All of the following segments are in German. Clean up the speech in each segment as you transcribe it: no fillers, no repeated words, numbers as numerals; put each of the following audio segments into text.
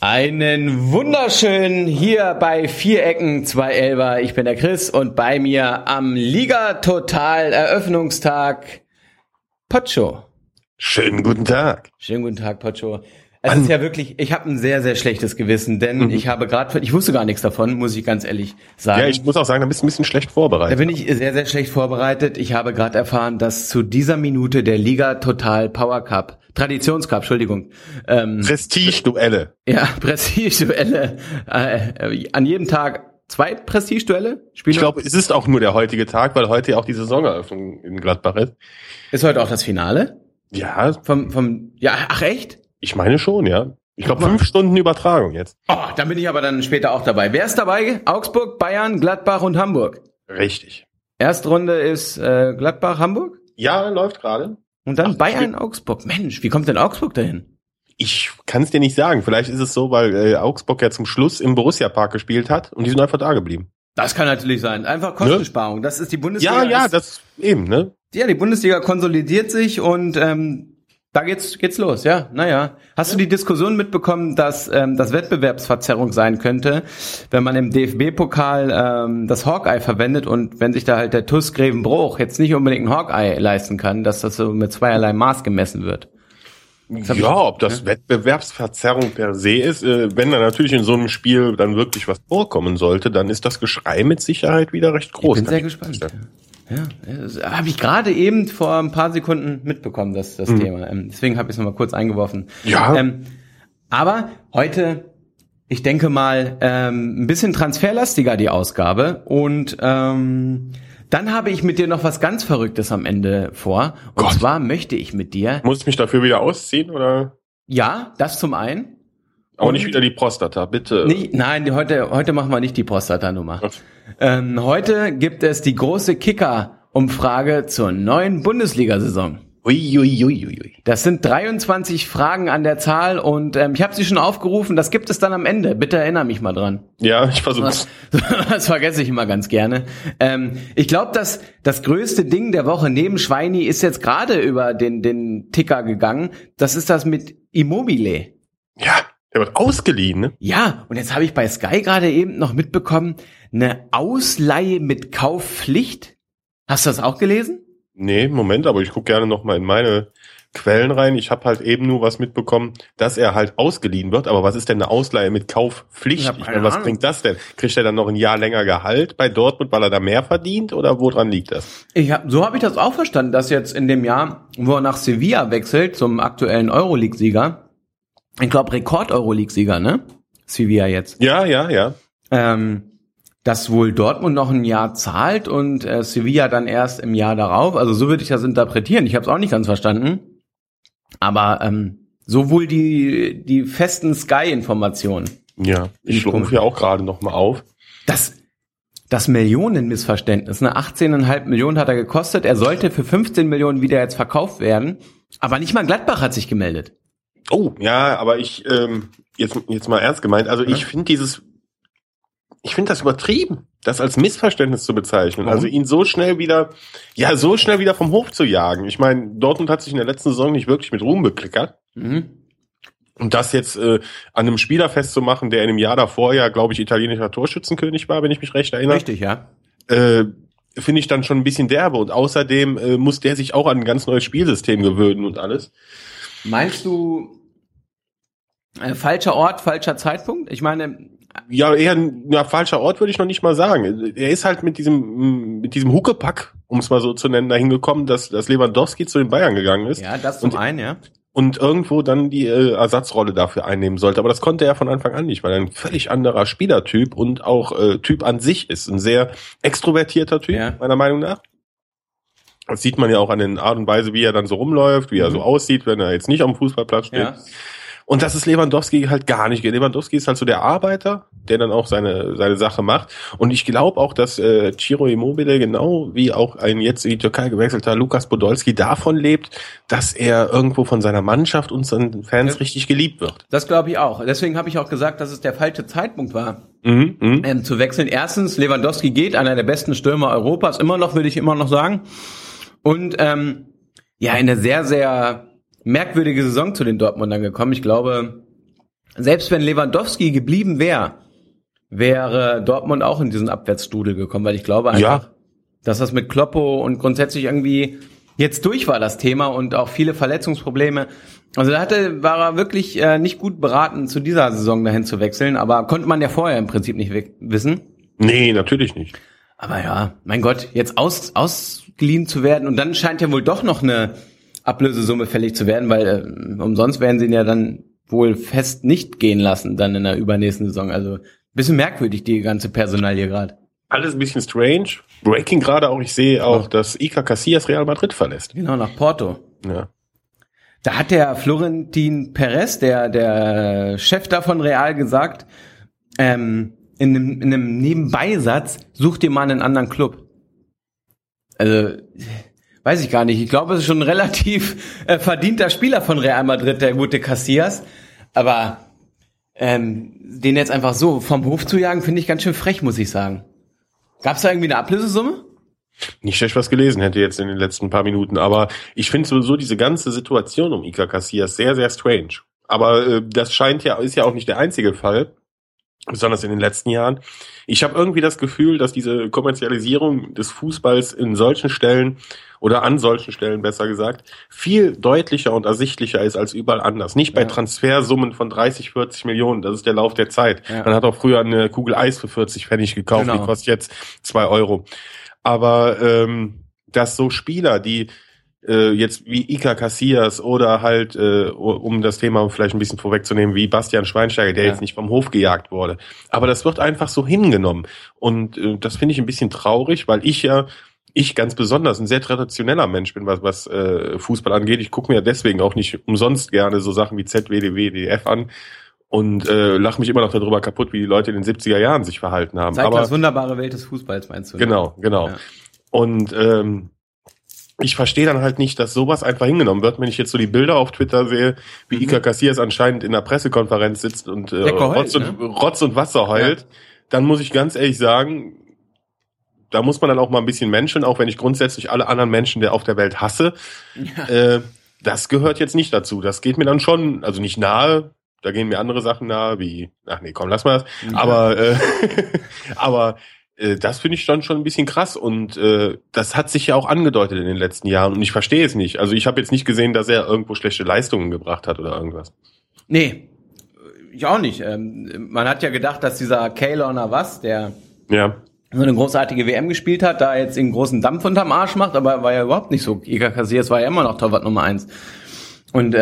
Einen wunderschönen hier bei Vierecken 2 Elfer. Ich bin der Chris und bei mir am Liga Total Eröffnungstag Pocho. Schönen guten Tag. Schönen guten Tag, Pocho. Es ist ja wirklich, ich habe ein sehr, sehr schlechtes Gewissen, denn ich wusste gar nichts davon, muss ich ganz ehrlich sagen. Ja, ich muss auch sagen, da bist du ein bisschen schlecht vorbereitet. Da bin ich sehr, sehr schlecht vorbereitet. Ich habe gerade erfahren, dass zu dieser Minute der Liga Total Power Cup, Traditionscup, Entschuldigung. Prestige-Duelle. Ja, Prestige-Duelle. An jedem Tag 2 Prestige-Duelle? Ich glaube, es ist auch nur der heutige Tag, weil heute ja auch die Saisoneröffnung in Gladbach ist. Ist heute auch das Finale? Ja. Ach echt? Ich meine schon, ja. Ich glaube 5 Stunden Übertragung jetzt. Oh, dann bin ich aber dann später auch dabei. Wer ist dabei? Augsburg, Bayern, Gladbach und Hamburg. Richtig. Erstrunde ist Gladbach, Hamburg? Ja, läuft gerade. Und dann Bayern, Augsburg. Mensch, wie kommt denn Augsburg dahin? Ich kann es dir nicht sagen. Vielleicht ist es so, weil Augsburg ja zum Schluss im Borussia-Park gespielt hat und die sind einfach da geblieben. Das kann natürlich sein. Einfach Kostensparung. Ne? Das ist die Bundesliga. Ja, das eben, ne? Ja, die Bundesliga konsolidiert sich und da geht's los, ja. Naja. Hast du die Diskussion mitbekommen, dass das Wettbewerbsverzerrung sein könnte, wenn man im DFB-Pokal das Hawkeye verwendet und wenn sich da halt der TuS Grevenbroich jetzt nicht unbedingt ein Hawkeye leisten kann, dass das so mit zweierlei Maß gemessen wird? Ja, ob das Wettbewerbsverzerrung per se ist, wenn da natürlich in so einem Spiel dann wirklich was vorkommen sollte, dann ist das Geschrei mit Sicherheit wieder recht groß. Ich bin sehr gespannt. Ja, das habe ich gerade eben vor ein paar Sekunden mitbekommen, das Thema. Deswegen habe ich es nochmal kurz eingeworfen. Ja. Aber heute, ich denke mal, ein bisschen transferlastiger die Ausgabe. Und dann habe ich mit dir noch was ganz Verrücktes am Ende vor. Und zwar möchte ich mit dir... Muss ich mich dafür wieder ausziehen, oder? Ja, das zum einen. Aber nicht wieder die Prostata, bitte. Nein, heute machen wir nicht die Prostata-Nummer. Heute gibt es die große Kicker-Umfrage zur neuen Bundesliga-Saison. Ui. Das sind 23 Fragen an der Zahl und ich habe sie schon aufgerufen, das gibt es dann am Ende. Bitte erinnere mich mal dran. Ja, ich versuch's. Das vergesse ich immer ganz gerne. Ich glaube, dass das größte Ding der Woche neben Schweini ist jetzt gerade über den Ticker gegangen. Das ist das mit Immobile. Ja, der wird ausgeliehen, ne? Ja, und jetzt habe ich bei Sky gerade eben noch mitbekommen, eine Ausleihe mit Kaufpflicht. Hast du das auch gelesen? Nee, Moment, aber ich gucke gerne noch mal in meine Quellen rein. Ich habe halt eben nur was mitbekommen, dass er halt ausgeliehen wird. Aber was ist denn eine Ausleihe mit Kaufpflicht? Ich meine, was bringt das denn? Kriegt er dann noch ein Jahr länger Gehalt bei Dortmund, weil er da mehr verdient? Oder woran liegt das? So habe ich das auch verstanden, dass jetzt in dem Jahr, wo er nach Sevilla wechselt, zum aktuellen Euroleague-Sieger, ich glaube Rekord-Euroleague-Sieger, ne? Sevilla jetzt. Ja. Dass wohl Dortmund noch ein Jahr zahlt und Sevilla dann erst im Jahr darauf. Also so würde ich das interpretieren. Ich habe es auch nicht ganz verstanden. Aber so wohl die festen Sky-Informationen. Ja, ich rufe ja auch gerade noch mal auf. Das Millionenmissverständnis, ne? 18,5 Millionen hat er gekostet. Er sollte für 15 Millionen wieder jetzt verkauft werden. Aber nicht mal Gladbach hat sich gemeldet. Oh, ja, aber ich, jetzt mal ernst gemeint, also ich finde das übertrieben, das als Missverständnis zu bezeichnen. Warum? Also ihn so schnell wieder vom Hof zu jagen. Ich meine, Dortmund hat sich in der letzten Saison nicht wirklich mit Ruhm bekleckert. Und das jetzt an einem Spieler festzumachen, der in dem Jahr davor ja, glaube ich, italienischer Torschützenkönig war, wenn ich mich recht erinnere. Richtig, ja. Finde ich dann schon ein bisschen derbe. Und außerdem muss der sich auch an ein ganz neues Spielsystem gewöhnen und alles. Meinst du falscher Ort, falscher Zeitpunkt? Ich meine... Ja, eher falscher Ort würde ich noch nicht mal sagen. Er ist halt mit diesem Huckepack, um es mal so zu nennen, dahin gekommen, dass Lewandowski zu den Bayern gegangen ist. Ja, das zum einen, ja. Und irgendwo dann die Ersatzrolle dafür einnehmen sollte. Aber das konnte er von Anfang an nicht, weil er ein völlig anderer Spielertyp und auch Typ an sich ist. Ein sehr extrovertierter Typ, meiner Meinung nach. Das sieht man ja auch an den Art und Weise, wie er dann so rumläuft, wie er so aussieht, wenn er jetzt nicht am Fußballplatz steht. Ja. Und das ist Lewandowski halt gar nicht. Lewandowski ist halt so der Arbeiter, der dann auch seine Sache macht. Und ich glaube auch, dass Ciro Immobile genau wie auch ein jetzt in die Türkei gewechselter Lukas Podolski davon lebt, dass er irgendwo von seiner Mannschaft und seinen Fans richtig geliebt wird. Das glaube ich auch. Deswegen habe ich auch gesagt, dass es der falsche Zeitpunkt war, zu wechseln. Erstens, Lewandowski geht, einer der besten Stürmer Europas, würde ich immer noch sagen. Und eine sehr, sehr merkwürdige Saison zu den Dortmundern gekommen. Ich glaube, selbst wenn Lewandowski geblieben wäre Dortmund auch in diesen Abwärtsstrudel gekommen, weil ich glaube einfach, dass das mit Kloppo und grundsätzlich irgendwie jetzt durch war, das Thema, und auch viele Verletzungsprobleme. Also war er wirklich nicht gut beraten, zu dieser Saison dahin zu wechseln, aber konnte man ja vorher im Prinzip nicht wissen. Nee, natürlich nicht. Aber ja, mein Gott, jetzt ausgeliehen zu werden, und dann scheint ja wohl doch noch eine Ablösesumme fällig zu werden, weil umsonst werden sie ihn ja dann wohl fest nicht gehen lassen, dann in der übernächsten Saison. Also bisschen merkwürdig, die ganze Personalie gerade. Alles ein bisschen strange. Breaking gerade auch, ich sehe auch, dass Iker Casillas Real Madrid verlässt. Genau, nach Porto. Ja. Da hat der Florentin Perez, der Chef da von Real, gesagt, in einem Nebenbeisatz, such dir mal einen anderen Club. Also, weiß ich gar nicht. Ich glaube, es ist schon ein relativ verdienter Spieler von Real Madrid, der gute Casillas. Aber den jetzt einfach so vom Hof zu jagen, finde ich ganz schön frech, muss ich sagen. Gab es da irgendwie eine Ablösesumme? Nicht schlecht was gelesen hätte jetzt in den letzten paar Minuten, aber ich finde sowieso diese ganze Situation um Iker Casillas sehr, sehr strange. Aber das ist ja auch nicht der einzige Fall, besonders in den letzten Jahren. Ich habe irgendwie das Gefühl, dass diese Kommerzialisierung des Fußballs in solchen Stellen oder an solchen Stellen besser gesagt, viel deutlicher und ersichtlicher ist als überall anders. Nicht bei Transfersummen von 30, 40 Millionen, das ist der Lauf der Zeit. Ja. Man hat auch früher eine Kugel Eis für 40 Pfennig gekauft, Die kostet jetzt 2 Euro. Aber dass so Spieler, die jetzt wie Iker Casillas oder halt, um das Thema vielleicht ein bisschen vorwegzunehmen, wie Bastian Schweinsteiger, der jetzt nicht vom Hof gejagt wurde. Aber das wird einfach so hingenommen. Und das finde ich ein bisschen traurig, weil ich ganz besonders ein sehr traditioneller Mensch bin, was Fußball angeht. Ich gucke mir deswegen auch nicht umsonst gerne so Sachen wie ZWDW, DF an und lache mich immer noch darüber kaputt, wie die Leute in den 70er Jahren sich verhalten haben. Zeigt das wunderbare Welt des Fußballs, meinst du? Ne? Genau. Ja. Und ich verstehe dann halt nicht, dass sowas einfach hingenommen wird, wenn ich jetzt so die Bilder auf Twitter sehe, wie Iker Casillas anscheinend in der Pressekonferenz sitzt und Rotz und Wasser heult, dann muss ich ganz ehrlich sagen, da muss man dann auch mal ein bisschen menscheln, auch wenn ich grundsätzlich alle anderen Menschen auf der Welt hasse. Ja. Das gehört jetzt nicht dazu. Das geht mir dann schon, also nicht nahe, da gehen mir andere Sachen nahe, wie, ach nee, komm, lass mal das. Ja. Aber das finde ich dann schon ein bisschen krass und das hat sich ja auch angedeutet in den letzten Jahren und ich verstehe es nicht. Also ich habe jetzt nicht gesehen, dass er irgendwo schlechte Leistungen gebracht hat oder irgendwas. Nee, ich auch nicht. Man hat ja gedacht, dass dieser Keylor Navas, der so eine großartige WM gespielt hat, da jetzt einen großen Dampf unterm Arsch macht, aber war ja überhaupt nicht so. Iker Casillas war ja immer noch Torwart Nummer 1. Und,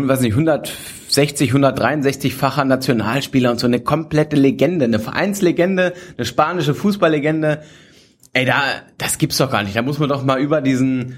163-facher Nationalspieler und so eine komplette Legende, eine Vereinslegende, eine spanische Fußballlegende. Ey, das gibt's doch gar nicht. Da muss man doch mal über dieses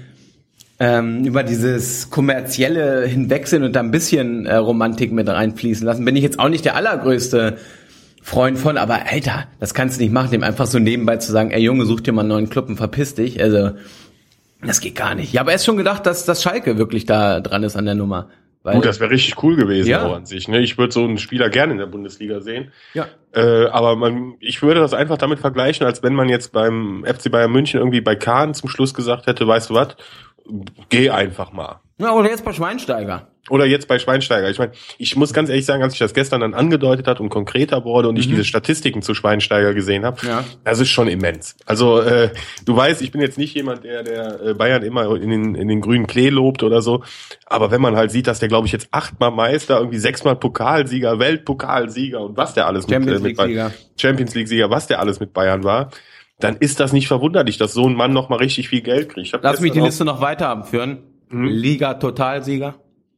Kommerzielle hinwechseln und da ein bisschen Romantik mit reinfließen lassen. Bin ich jetzt auch nicht der allergrößte Freund von, aber Alter, das kannst du nicht machen, dem einfach so nebenbei zu sagen, ey Junge, such dir mal einen neuen Club und verpiss dich. Also, das geht gar nicht. Ich habe erst schon gedacht, dass das Schalke wirklich da dran ist an der Nummer. Weil, gut, das wäre richtig cool gewesen auch an sich. Ne? Ich würde so einen Spieler gerne in der Bundesliga sehen. Ja. Aber ich würde das einfach damit vergleichen, als wenn man jetzt beim FC Bayern München irgendwie bei Kahn zum Schluss gesagt hätte, weißt du was, geh einfach mal. Ja, oder jetzt bei Schweinsteiger. Ich meine, ich muss ganz ehrlich sagen, als ich das gestern dann angedeutet hat und konkreter wurde und ich diese Statistiken zu Schweinsteiger gesehen habe, das ist schon immens. Also du weißt, ich bin jetzt nicht jemand, der Bayern immer in den grünen Klee lobt oder so, aber wenn man halt sieht, dass der, glaube ich, jetzt 8-mal Meister, irgendwie 6-mal Pokalsieger, Weltpokalsieger und was der alles Champions League-Sieger, was der alles mit Bayern war, dann ist das nicht verwunderlich, dass so ein Mann noch mal richtig viel Geld kriegt. Lass mich die Liste noch weiter abführen. Liga-Totalsieger.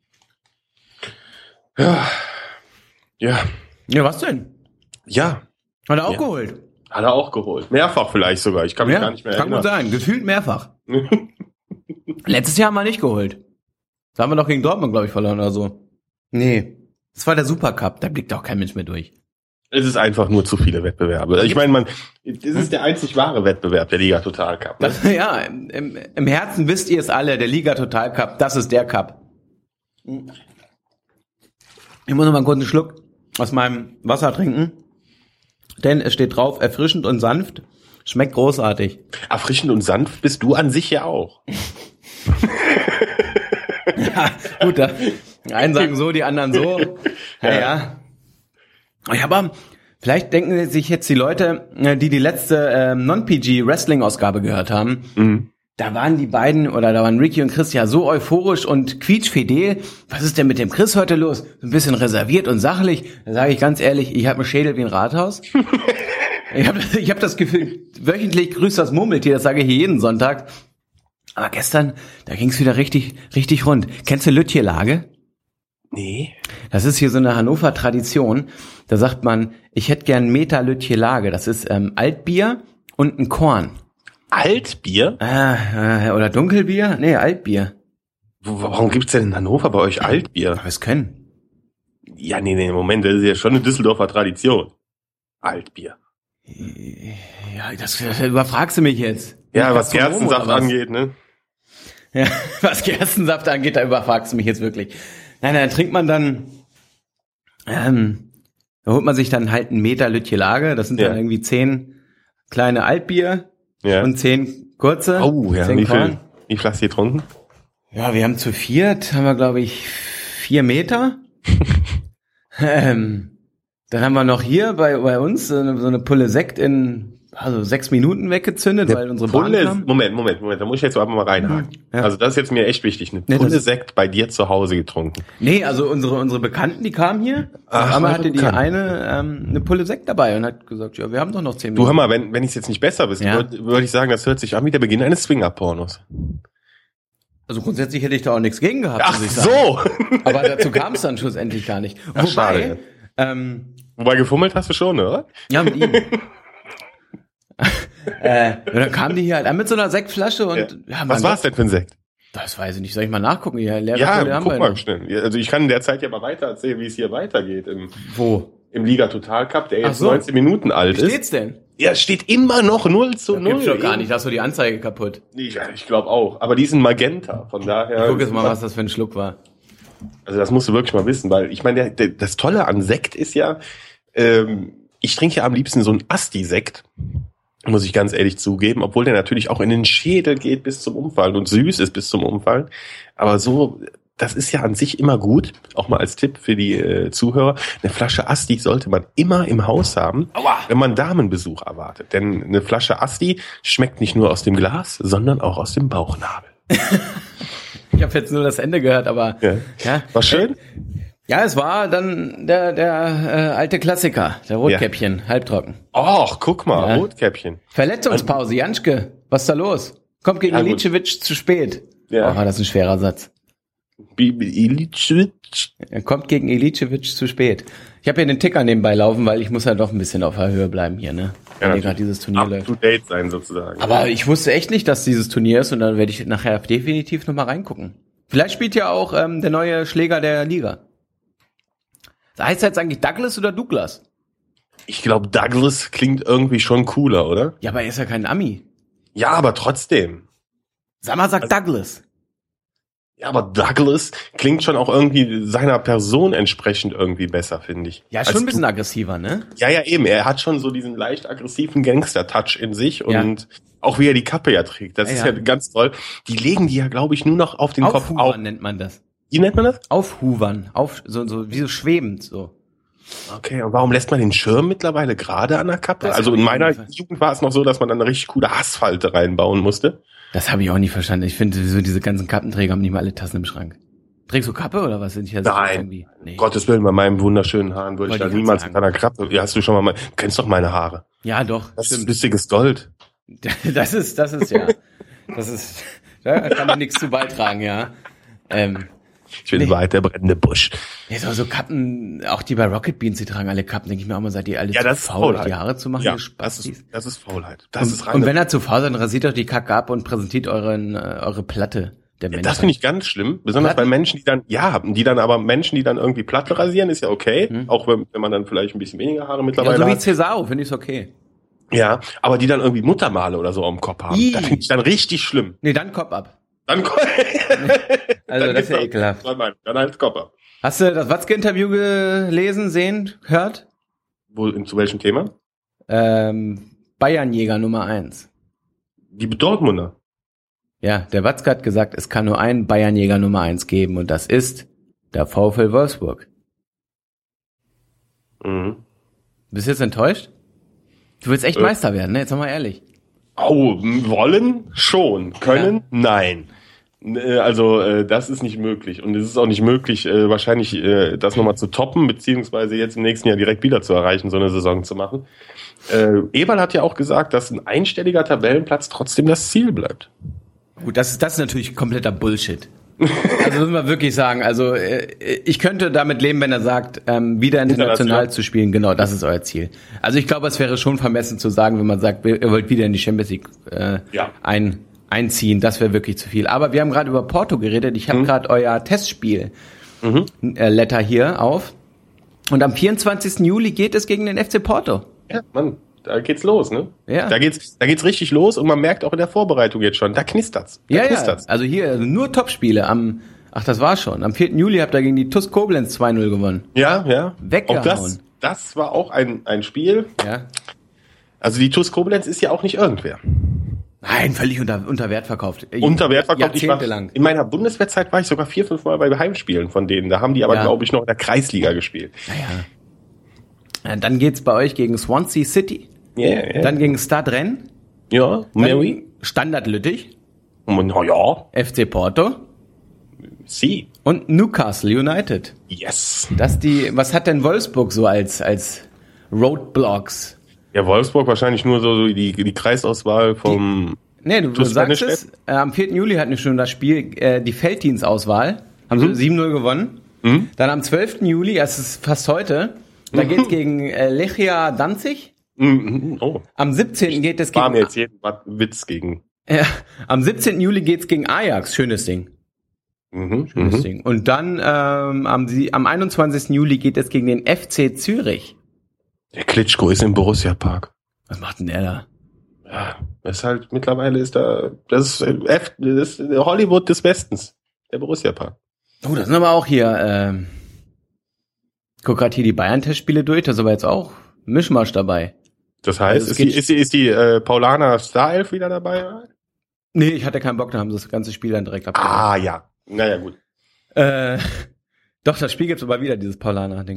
Ja. Ja, was denn? Ja. Hat er auch geholt? Hat er auch geholt. Mehrfach vielleicht sogar. Ich kann mich gar nicht mehr erinnern. Kann gut sein. Gefühlt mehrfach. Letztes Jahr haben wir nicht geholt. Da haben wir doch gegen Dortmund, glaube ich, verloren oder so. Nee. Das war der Supercup. Da blickt auch kein Mensch mehr durch. Es ist einfach nur zu viele Wettbewerbe. Ich meine, es ist der einzig wahre Wettbewerb, der Liga Total Cup. Ne? Ja, im Herzen wisst ihr es alle, der Liga Total Cup, das ist der Cup. Ich muss noch mal kurz einen Schluck aus meinem Wasser trinken, denn es steht drauf, erfrischend und sanft, schmeckt großartig. Erfrischend und sanft bist du an sich ja auch. Ja, gut, die einen sagen so, die anderen so. Ja. Ja, aber vielleicht denken sich jetzt die Leute, die letzte Non-PG-Wrestling-Ausgabe gehört haben, da waren die beiden, oder da waren Ricky und Chris ja so euphorisch und quietschfidel. Was ist denn mit dem Chris heute los? So ein bisschen reserviert und sachlich. Da sage ich ganz ehrlich, ich habe einen Schädel wie ein Rathaus. Ich hab das Gefühl, wöchentlich grüßt das Murmeltier, das sage ich hier jeden Sonntag. Aber gestern, da ging's wieder richtig rund. Kennst du Lütje-Lage? Nee. Das ist hier so eine Hannover-Tradition. Da sagt man, ich hätte gern Meter Lütje-Lage. Das ist Altbier und ein Korn. Altbier? Oder Dunkelbier? Nee, Altbier. Warum gibt's denn in Hannover bei euch Altbier? Aber es können. Ja, nee, Moment, das ist ja schon eine Düsseldorfer Tradition. Altbier. Ja, das überfragst du mich jetzt. Ja, was Gerstensaft angeht, ne? Ja, was Gerstensaft angeht, da überfragst du mich jetzt wirklich. Nein, dann trinkt man dann, da holt man sich dann halt einen Meter Lütje-Lage. Das sind dann irgendwie 10 kleine Altbier. Ja. Und 10 kurze. Oh, ja. Wie viel hast du getrunken? Ja, wir haben zu viert, haben wir, glaube ich, 4 Meter. Dann haben wir noch hier bei uns so eine Pulle Sekt in 6 Minuten weggezündet, weil unsere Bahn kam. Moment, da muss ich jetzt aber mal reinhaken. Ja. Also das ist jetzt mir echt wichtig. Eine Pulle Sekt bei dir zu Hause getrunken. Nee, also unsere Bekannten, die kamen hier. Auf einmal hatte die eine Pulle Sekt dabei und hat gesagt, ja, wir haben doch noch 10 Minuten. Du, hör mal, wenn ich es jetzt nicht besser wüsste, würde ich sagen, das hört sich an wie der Beginn eines Swinger-Pornos. Also grundsätzlich hätte ich da auch nichts gegen gehabt. Ach so! Aber dazu kam es dann schlussendlich gar nicht. Ach, schade. Wobei gefummelt hast du schon, oder? Ja, mit ihm. Dann kamen die hier halt an mit so einer Sektflasche und was war es denn für ein Sekt? Das weiß ich nicht. Soll ich mal nachgucken? Guck mal schnell. Also ich kann in der Zeit ja mal weiter erzählen, wie es hier weitergeht. Wo? Im Liga Total Cup, der jetzt 19 Minuten alt ist. Wie steht's denn? Ja, es steht immer noch 0:0. Gibt's doch gar nicht. Da hast du die Anzeige kaputt. Ich glaube auch. Aber die ist ein Magenta. Von daher. Ich guck jetzt mal, was das für ein Schluck war. Also das musst du wirklich mal wissen, weil ich meine, das Tolle an Sekt ist ja, ich trinke ja am liebsten so einen Asti-Sekt. Muss ich ganz ehrlich zugeben, obwohl der natürlich auch in den Schädel geht bis zum Umfallen und süß ist bis zum Umfallen. Aber so, das ist ja an sich immer gut, auch mal als Tipp für die Zuhörer. Eine Flasche Asti sollte man immer im Haus haben, wenn man Damenbesuch erwartet. Denn eine Flasche Asti schmeckt nicht nur aus dem Glas, sondern auch aus dem Bauchnabel. Ich habe jetzt nur das Ende gehört, aber ja. War schön? Ja, es war dann der alte Klassiker, der Rotkäppchen, halbtrocken. Och, guck mal, Rotkäppchen. Verletzungspause, Janschke, was ist da los? Kommt gegen Ilicevic zu spät. Ja. Oh, das ist ein schwerer Satz. Er kommt gegen Ilicevic zu spät. Ich habe hier den Ticker nebenbei laufen, weil ich muss ja doch ein bisschen auf der Höhe bleiben hier, ne? Wenn hier gerade dieses Turnier läuft. Up to date sein sozusagen. Aber ich wusste echt nicht, dass dieses Turnier ist und dann werde ich nachher definitiv nochmal reingucken. Vielleicht spielt ja auch der neue Schläger der Liga. Heißt jetzt eigentlich Douglas oder Douglas? Ich glaube, Douglas klingt irgendwie schon cooler, oder? Ja, aber er ist ja kein Ami. Ja, aber trotzdem. Sag mal, Douglas. Ja, aber Douglas klingt schon auch irgendwie seiner Person entsprechend irgendwie besser, finde ich. Ja, schon ein bisschen aggressiver, ne? Ja, eben. Er hat schon so diesen leicht aggressiven Gangster-Touch in sich und auch wie er die Kappe ja trägt. Das ist ja ganz toll. Die legen die ja, glaube ich, nur noch auf den Kopf auf. Nennt man das. Wie nennt man das? Aufhuvern. So wie so schwebend, so. Okay, und warum lässt man den Schirm mittlerweile gerade an der Kappe? Also in meiner Jugend war es noch so, dass man dann eine richtig coole Hassfalte reinbauen musste. Das habe ich auch nie verstanden. Ich finde, so diese ganzen Kappenträger haben nicht mal alle Tassen im Schrank. Trägst du Kappe oder was? Sind Nein, nee. Gottes Willen, bei meinen wunderschönen Haaren würde ich da niemals mit einer Kappe. Ja, hast du schon mal, du kennst doch meine Haare. Ja, doch. Das ist lustiges Gold. Das ist, da kann man nichts zu beitragen, ja. Ich bin weit der brennende Busch. Ja, so Kappen, auch die bei Rocket Beans, die tragen alle Kappen, denke ich mir auch mal, seid ihr alle zu faul, die Haare zu machen? Ja, das ist Faulheit. Das ist und wenn er zu faul seid, dann rasiert euch die Kacke ab und präsentiert eure Platte der Menschheit. Das finde ich ganz schlimm, besonders bei Menschen, die dann irgendwie Platte rasieren, ist ja okay, auch wenn man dann vielleicht ein bisschen weniger Haare mittlerweile hat. Ja, so wie Cesaro, finde ich es okay. Ja, aber die dann irgendwie Muttermale oder so am Kopf haben, das finde ich dann richtig schlimm. Nee, dann Kopf ab. Also das ist ja ekelhaft. Dann halt Kopf ab. Hast du das Watzke-Interview gelesen, sehen, gehört? Zu welchem Thema? Bayernjäger Nummer 1. Die Dortmunder. Ja, der Watzke hat gesagt, es kann nur einen Bayernjäger Nummer 1 geben und das ist der VfL Wolfsburg. Mhm. Bist du jetzt enttäuscht? Du willst echt Meister werden, ne? Jetzt mal ehrlich. Oh, wollen? Schon. Können? Ja. Nein. Also das ist nicht möglich. Und es ist auch nicht möglich, wahrscheinlich das nochmal zu toppen, beziehungsweise jetzt im nächsten Jahr direkt wieder zu erreichen, so eine Saison zu machen. Eberl hat ja auch gesagt, dass ein einstelliger Tabellenplatz trotzdem das Ziel bleibt. Gut, das ist natürlich kompletter Bullshit. Also müssen wir wirklich sagen, also ich könnte damit leben, wenn er sagt, wieder international zu spielen, genau, das ist euer Ziel. Also ich glaube, es wäre schon vermessen zu sagen, wenn man sagt, ihr wollt wieder in die Champions League einziehen, das wäre wirklich zu viel. Aber wir haben gerade über Porto geredet, ich habe gerade euer Testspiel Letter hier auf und am 24. Juli geht es gegen den FC Porto. Ja, Mann. Da geht's los, ne? Ja. Da geht's richtig los und man merkt auch in der Vorbereitung jetzt schon, da knistert's. Knistert's. Also hier nur Topspiele das war schon. Am 4. Juli habt ihr gegen die TuS Koblenz 2-0 gewonnen. Ja. Weggehauen. Auch das war auch ein Spiel. Ja. Also die TuS Koblenz ist ja auch nicht irgendwer. Nein, völlig unter Wert verkauft. Unter Wert verkauft. Jahrzehntelang. In meiner Bundeswehrzeit war ich sogar 4-5 Mal bei Heimspielen von denen. Da haben die aber, glaube ich, noch in der Kreisliga gespielt. Naja. Dann geht's bei euch gegen Swansea City. Yeah. Dann gegen Stade Rennes. Ja, Mary. Standard Lüttich. Ja. FC Porto. Sie. Und Newcastle United. Yes. Was hat denn Wolfsburg so als Roadblocks? Ja, Wolfsburg wahrscheinlich nur so die Kreisauswahl vom... Du sagst es, am 4. Juli hatten wir schon das Spiel, die Felddienstauswahl. Haben sie 7-0 gewonnen. Dann am 12. Juli, das ist fast heute, da geht's gegen Lechia Danzig. Oh. Am 17. geht es gegen... War mir jetzt jeden Witz gegen... Ja, am 17. Juli geht's gegen Ajax. Schönes Ding. Schönes Ding. Und dann am 21. Juli geht es gegen den FC Zürich. Der Klitschko ist im Borussia-Park. Was macht denn er da? Ja, mittlerweile ist das ist Hollywood des Westens. Der Borussia-Park. Oh, das sind aber auch hier, guck grad hier die Bayern-Testspiele durch, da ist aber jetzt auch Mischmasch dabei. Das heißt, also ist die Paulaner Starelf wieder dabei? Nee, ich hatte keinen Bock, da haben sie das ganze Spiel dann direkt abgemacht. Ah, ja. Naja, gut. Doch, das Spiel gibt's aber wieder, dieses Paulaner-Ding.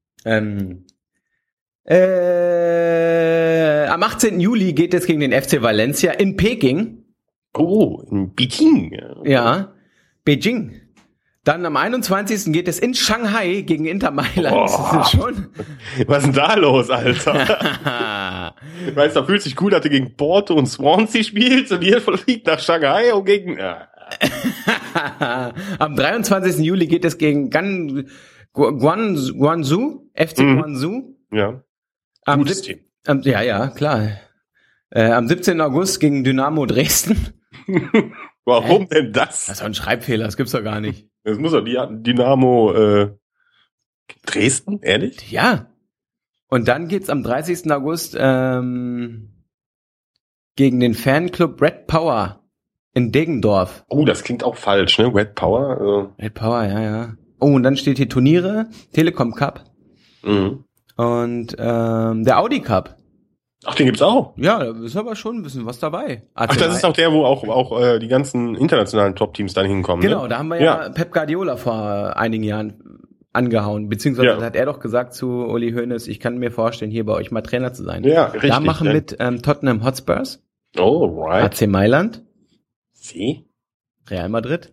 Am 18. Juli geht es gegen den FC Valencia in Peking. Oh, in Beijing. Ja, Beijing. Dann am 21. geht es in Shanghai gegen Inter Mailand. Oh. Das ist schon. Was ist denn da los, Alter? Weißt du, da fühlt sich gut, dass du gegen Porto und Swansea spielst und ihr fliegt nach Shanghai und gegen... Am 23. Juli geht es gegen Guangzhou, FC Guangzhou. Ja. Gutes Team. Ja, klar. Am 17. August gegen Dynamo Dresden. Warum denn das? Das ist doch ein Schreibfehler, das gibt's doch gar nicht. Das muss doch Dynamo Dresden, ehrlich? Ja. Und dann geht's am 30. August gegen den Fanclub Red Power in Deggendorf. Oh, das klingt auch falsch, ne? Red Power. Also. Red Power, ja. Oh, und dann steht hier Turniere, Telekom Cup. Und der Audi Cup. Ach, den gibt's auch? Ja, da ist aber schon ein bisschen was dabei. Ach, das ist auch der, wo auch die ganzen internationalen Top-Teams dann hinkommen. Genau, ne? Da haben wir ja Pep Guardiola vor einigen Jahren angehauen. Beziehungsweise hat er doch gesagt zu Uli Hoeneß, ich kann mir vorstellen, hier bei euch mal Trainer zu sein. Ja, richtig. Da machen mit Tottenham Hotspurs. Oh, right. AC Mailand. Sie? Real Madrid.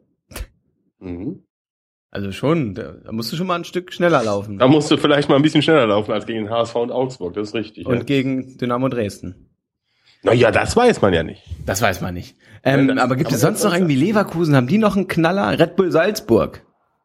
Also schon, da musst du schon mal ein Stück schneller laufen. Da musst du vielleicht mal ein bisschen schneller laufen als gegen den HSV und Augsburg, das ist richtig. Und gegen Dynamo Dresden. Naja, das weiß man ja nicht. Das weiß man nicht. Aber gibt es sonst noch irgendwie Leverkusen? Haben die noch einen Knaller? Red Bull Salzburg.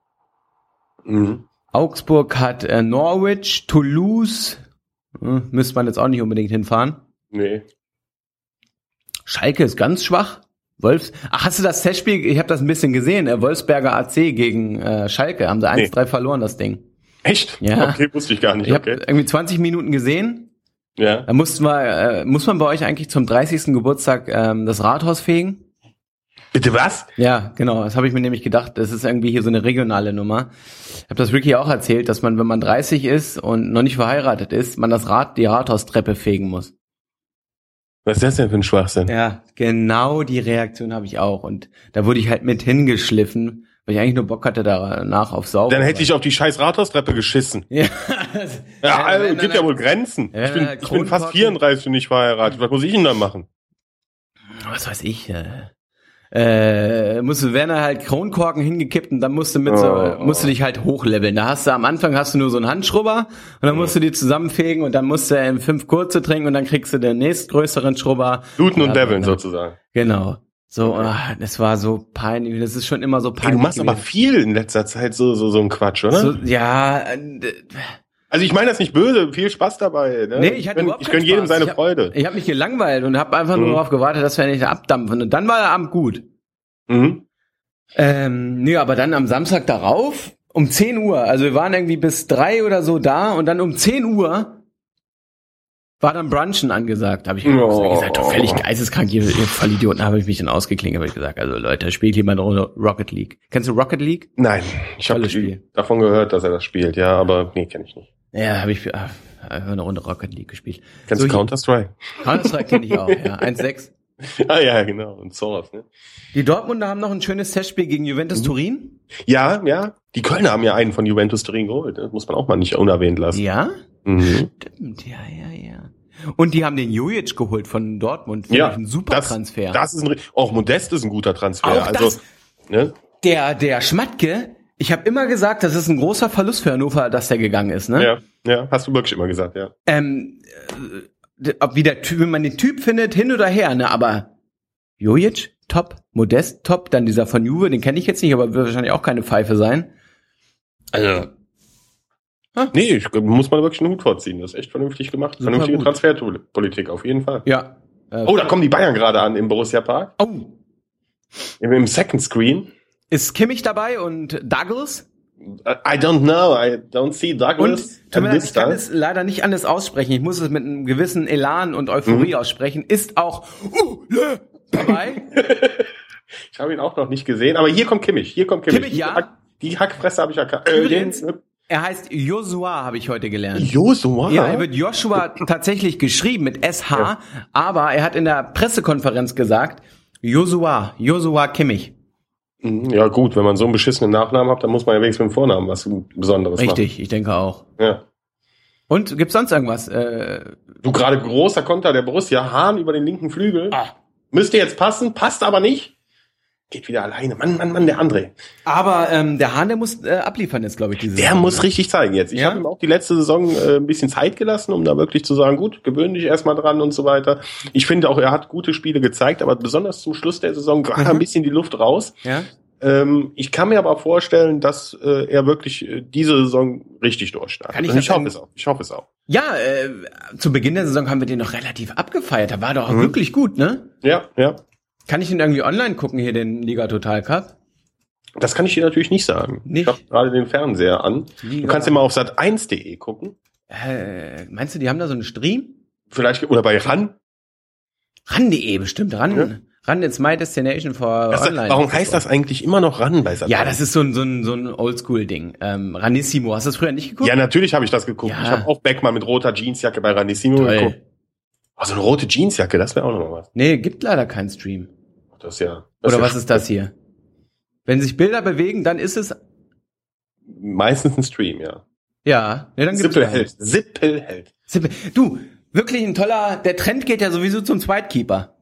Augsburg hat Norwich, Toulouse. Müsste man jetzt auch nicht unbedingt hinfahren. Nee. Schalke ist ganz schwach. Hast du das Testspiel? Ich habe das ein bisschen gesehen. Wolfsberger AC gegen Schalke. Haben sie 1-3 verloren, das Ding. Echt? Ja. Okay, wusste ich gar nicht. Ich habe irgendwie 20 Minuten gesehen. Ja. Da muss man bei euch eigentlich zum 30. Geburtstag das Rathaus fegen? Bitte was? Ja, genau. Das habe ich mir nämlich gedacht. Das ist irgendwie hier so eine regionale Nummer. Ich habe das Ricky auch erzählt, dass man, wenn man 30 ist und noch nicht verheiratet ist, man die Rathaustreppe fegen muss. Was ist das denn für ein Schwachsinn? Ja, genau die Reaktion habe ich auch. Und da wurde ich halt mit hingeschliffen, weil Weil ich eigentlich nur Bock hatte danach auf Saufen. Dann hätte ich auf die scheiß Rathhaustreppe geschissen. Ja. Gibt ja wohl Grenzen. Ich bin fast 34 und nicht verheiratet. Was muss ich denn da machen? Was weiß ich, werden halt Kronkorken hingekippt und dann musst du dich halt hochleveln. Da am Anfang hast du nur so einen Handschrubber und dann musst du die zusammenfegen und dann musst du 5 kurze trinken und dann kriegst du den nächstgrößeren Schrubber. Looten und Leveln sozusagen. Genau. So, das war so peinlich. Das ist schon immer so peinlich. Du machst aber viel in letzter Zeit so ein Quatsch, oder? Also ich meine das nicht böse, viel Spaß dabei. Ne? Nee, ich gönne jedem seine Freude. Ich habe mich gelangweilt und habe einfach nur darauf gewartet, dass wir nicht abdampfen. Und dann war der Abend gut. Aber dann am Samstag darauf, um 10 Uhr, also wir waren irgendwie bis 3 oder so da und dann um 10 Uhr war dann Brunchen angesagt. Habe ich gesagt, doch völlig geisteskrank, ihr Vollidioten, habe ich mich dann ausgeklingelt, habe ich gesagt, also Leute, spielt jemand Rocket League. Kennst du Rocket League? Nein, ich habe davon gehört, dass er das spielt, ja, aber nee, kenne ich nicht. Ja, habe ich eine Runde Rocket League gespielt. Kennst du Counter-Strike? Counter-Strike kenne ich auch, ja, 1.6. Ah ja, genau, und sowas, ne? Die Dortmunder haben noch ein schönes Testspiel gegen Juventus Turin. Ja. Die Kölner haben ja einen von Juventus Turin geholt. Das muss man auch mal nicht unerwähnt lassen. Ja? Stimmt, ja. Und die haben den Jojic geholt von Dortmund. Ein super Transfer. Das ist auch Modest ist ein guter Transfer. Auch ne? Der Schmatke, ich habe immer gesagt, das ist ein großer Verlust für Hannover, dass der gegangen ist, ne? Ja, hast du wirklich immer gesagt, ja. Wie man den Typ findet, hin oder her, ne? Aber Jojic, top, Modest, top, dann dieser von Juve, den kenne ich jetzt nicht, aber wird wahrscheinlich auch keine Pfeife sein. Also. Nee, muss man wirklich einen Hut vorziehen. Das ist echt vernünftig gemacht. Super vernünftige gut. Transferpolitik, auf jeden Fall. Ja. Da kommen die Bayern gerade an im Borussia Park. Oh. Im Second Screen. Ist Kimmich dabei und Douglas? I don't know. I don't see Douglas. Und ich kann es leider nicht anders aussprechen. Ich muss es mit einem gewissen Elan und Euphorie aussprechen. Ist auch dabei. Ich habe ihn auch noch nicht gesehen. Aber hier kommt Kimmich. Kimmich, ja. Die Hackfresse habe ich erkannt. Er heißt Joshua, habe ich heute gelernt. Joshua? Ja, er wird Joshua tatsächlich geschrieben mit SH, aber er hat in der Pressekonferenz gesagt, Joshua Kimmich. Ja gut, wenn man so einen beschissenen Nachnamen hat, dann muss man ja wenigstens mit dem Vornamen was Besonderes machen. Richtig, ich denke auch. Ja. Und gibt's sonst irgendwas? Du, gerade großer Konter der Borussia, Hahn über den linken Flügel. Müsste jetzt passen, passt aber nicht. Geht wieder alleine. Mann, der André. Aber der Hahn, der muss abliefern jetzt, glaube ich, diese Der muss richtig zeigen jetzt. Ich habe ihm auch die letzte Saison ein bisschen Zeit gelassen, um da wirklich zu sagen, gut, gewöhn dich erstmal dran und so weiter. Ich finde auch, er hat gute Spiele gezeigt, aber besonders zum Schluss der Saison war ein bisschen die Luft raus. Ja. Ich kann mir aber vorstellen, dass er wirklich diese Saison richtig durchstartet. Ich hoffe es auch. Ja, zu Beginn der Saison haben wir den noch relativ abgefeiert. Da war doch auch wirklich gut, ne? Ja. Kann ich ihn irgendwie online gucken, hier, den Liga Total Cup? Das kann ich dir natürlich nicht sagen. Ich habe gerade den Fernseher an. Du kannst ja mal auf sat1.de gucken. Meinst du, die haben da so einen Stream? Vielleicht, oder bei RAN? RAN.de, bestimmt, RAN. Ja. RAN is my destination for online. Warum heißt das eigentlich immer noch RAN bei Sat1? Ja, das ist so ein Oldschool-Ding. Ranissimo, hast du das früher nicht geguckt? Ja, natürlich habe ich das geguckt. Ja. Ich habe auch Beckmann mit roter Jeansjacke bei Ranissimo geguckt. Also eine rote Jeansjacke, das wäre auch noch mal was. Nee, gibt leider keinen Stream. Oder was ist das hier? Wenn sich Bilder bewegen, dann ist es meistens ein Stream, ja. Ja, dann gibt's Sippelheld. Du, wirklich ein toller, der Trend geht ja sowieso zum Zweitkeeper.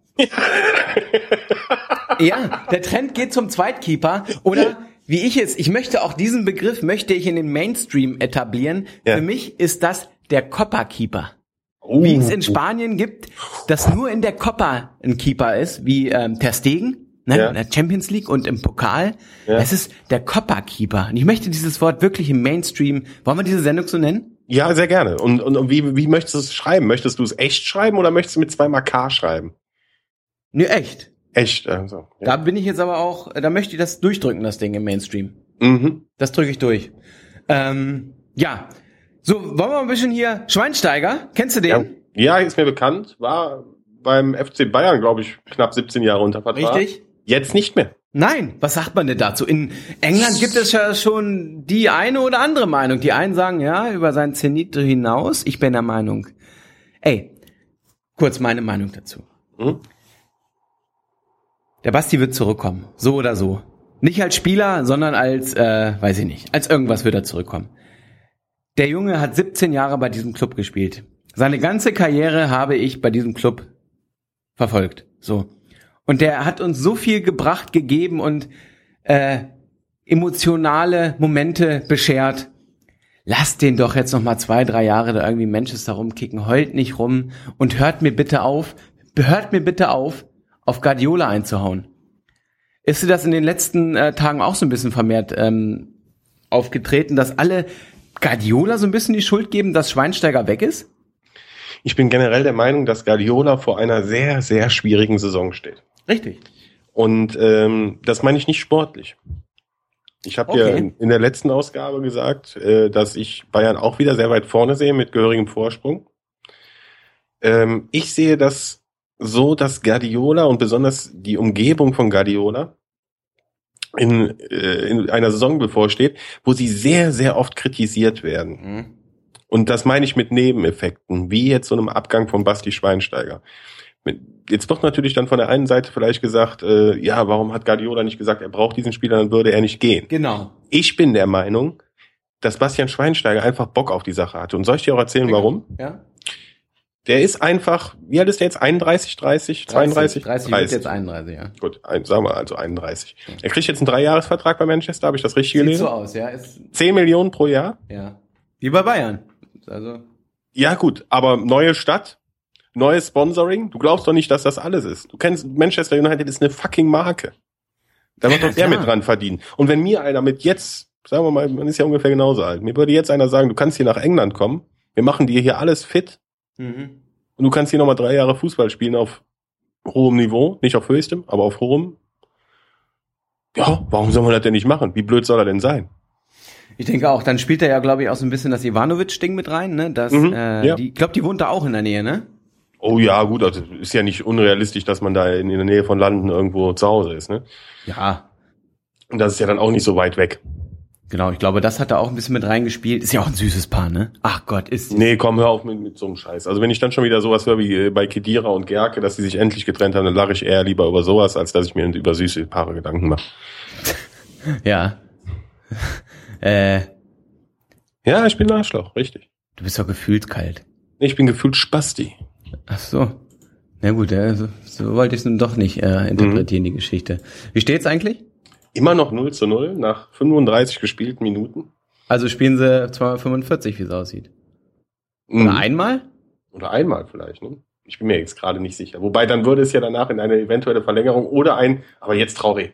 Ja, der Trend geht zum Zweitkeeper oder wie ich möchte auch diesen Begriff in den Mainstream etablieren. Ja. Für mich ist das der Copa-Keeper. Wie es in Spanien gibt, dass nur in der Copa ein Keeper ist, wie Ter Stegen, ne, in der Champions League und im Pokal. Ja. Das ist der Copa-Keeper. Und ich möchte dieses Wort wirklich im Mainstream, wollen wir diese Sendung so nennen? Ja, sehr gerne. Und wie möchtest du es schreiben? Möchtest du es echt schreiben oder möchtest du mit 2 K schreiben? Nee, echt. Echt, also. Ja. Da bin ich jetzt aber auch, da möchte ich das durchdrücken, das Ding im Mainstream. Das drücke ich durch. Ja. So, wollen wir mal ein bisschen hier, Schweinsteiger, kennst du den? Ja, ist mir bekannt, war beim FC Bayern, glaube ich, knapp 17 Jahre unter Vertrag. Richtig. Jetzt nicht mehr. Nein, was sagt man denn dazu? In England gibt es ja schon die eine oder andere Meinung. Die einen sagen, ja, über seinen Zenit hinaus. Ich bin der Meinung, kurz meine Meinung dazu. Der Basti wird zurückkommen, so oder so. Nicht als Spieler, sondern als, weiß ich nicht, als irgendwas wird er zurückkommen. Der Junge hat 17 Jahre bei diesem Club gespielt. Seine ganze Karriere habe ich bei diesem Club verfolgt. So. Und der hat uns so viel gebracht, gegeben und emotionale Momente beschert. Lasst den doch jetzt noch mal 2-3 Jahre da irgendwie Manchester rumkicken. Heult nicht rum und hört mir bitte auf, auf Guardiola einzuhauen. Ist dir das in den letzten Tagen auch so ein bisschen vermehrt aufgetreten, dass alle Guardiola so ein bisschen die Schuld geben, dass Schweinsteiger weg ist? Ich bin generell der Meinung, dass Guardiola vor einer sehr, sehr schwierigen Saison steht. Richtig. Und das meine ich nicht sportlich. Ich habe dir in der letzten Ausgabe gesagt, dass ich Bayern auch wieder sehr weit vorne sehe mit gehörigem Vorsprung. Ich sehe das so, dass Guardiola und besonders die Umgebung von Guardiola in einer Saison bevorsteht, wo sie sehr, sehr oft kritisiert werden. Mhm. Und das meine ich mit Nebeneffekten, wie jetzt so einem Abgang von Basti Schweinsteiger. Jetzt wird natürlich dann von der einen Seite vielleicht gesagt, ja, warum hat Guardiola nicht gesagt, er braucht diesen Spieler, dann würde er nicht gehen. Genau. Ich bin der Meinung, dass Bastian Schweinsteiger einfach Bock auf die Sache hatte. Und soll ich dir auch erzählen, warum? Ja. Der ist einfach, wie alt ist der jetzt? 31, 30, 32? 30 wird jetzt 31, ja. Gut, sagen wir also 31. Ja. Er kriegt jetzt einen 3-Jahres-Vertrag bei Manchester, habe ich das richtig gelesen? Sieht so aus, ja. 10 Millionen pro Jahr? Ja. Wie bei Bayern. Also. Ja gut, aber neue Stadt, neues Sponsoring, du glaubst doch nicht, dass das alles ist. Du kennst, Manchester United ist eine fucking Marke. Da wird doch der mit dran verdienen. Und wenn mir einer mit jetzt, sagen wir mal, man ist ja ungefähr genauso alt, mir würde jetzt einer sagen, du kannst hier nach England kommen, wir machen dir hier alles fit, und du kannst hier nochmal 3 Jahre Fußball spielen auf hohem Niveau, nicht auf höchstem, aber auf hohem. Ja, warum soll man das denn nicht machen? Wie blöd soll er denn sein? Ich denke auch, dann spielt er ja, glaube ich, auch so ein bisschen das Ivanovic-Ding mit rein, ne? Das, ja. Ich glaube, die wohnt da auch in der Nähe, ne? Oh ja, gut, also ist ja nicht unrealistisch, dass man da in der Nähe von London irgendwo zu Hause ist, ne? Ja. Und das ist ja dann auch nicht so weit weg. Genau, ich glaube, das hat da auch ein bisschen mit reingespielt. Ist ja auch ein süßes Paar, ne? Ach Gott, ist... Nee, komm, hör auf mit so einem Scheiß. Also wenn ich dann schon wieder sowas höre wie bei Khedira und Gerke, dass sie sich endlich getrennt haben, dann lache ich eher lieber über sowas, als dass ich mir über süße Paare Gedanken mache. Ja. Ja, ich bin ein Arschloch, richtig. Du bist doch gefühlt kalt. Ich bin gefühlt Spasti. Ach so. Na gut, so wollte ich es nun doch nicht interpretieren, die Geschichte. Wie steht's eigentlich? Immer noch 0:0 nach 35 gespielten Minuten. Also spielen sie 245, wie es aussieht. Oder einmal? Oder einmal vielleicht, ne? Ich bin mir jetzt gerade nicht sicher. Wobei, dann würde es ja danach in eine eventuelle Verlängerung oder aber jetzt Traoré,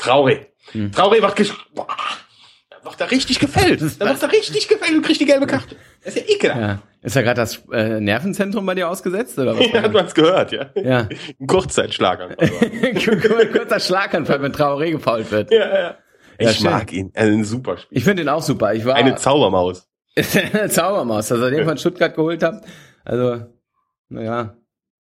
macht da richtig gefällt. Da macht er richtig gefällt und kriegt die gelbe Karte. Das ist ja ekelhaft. Ja. Ist ja gerade das Nervenzentrum bei dir ausgesetzt, oder was? Ja, du hast gehört, ja. Ein Kurzzeitschlaganfall. Kurzer Schlaganfall, wenn Traoré gefoult wird. Ja. Ich mag ihn. Er ist ein super Spieler. Ich finde ihn auch super. Eine Zaubermaus. Eine Zaubermaus, dass ihr den von Stuttgart geholt habt. Also, naja.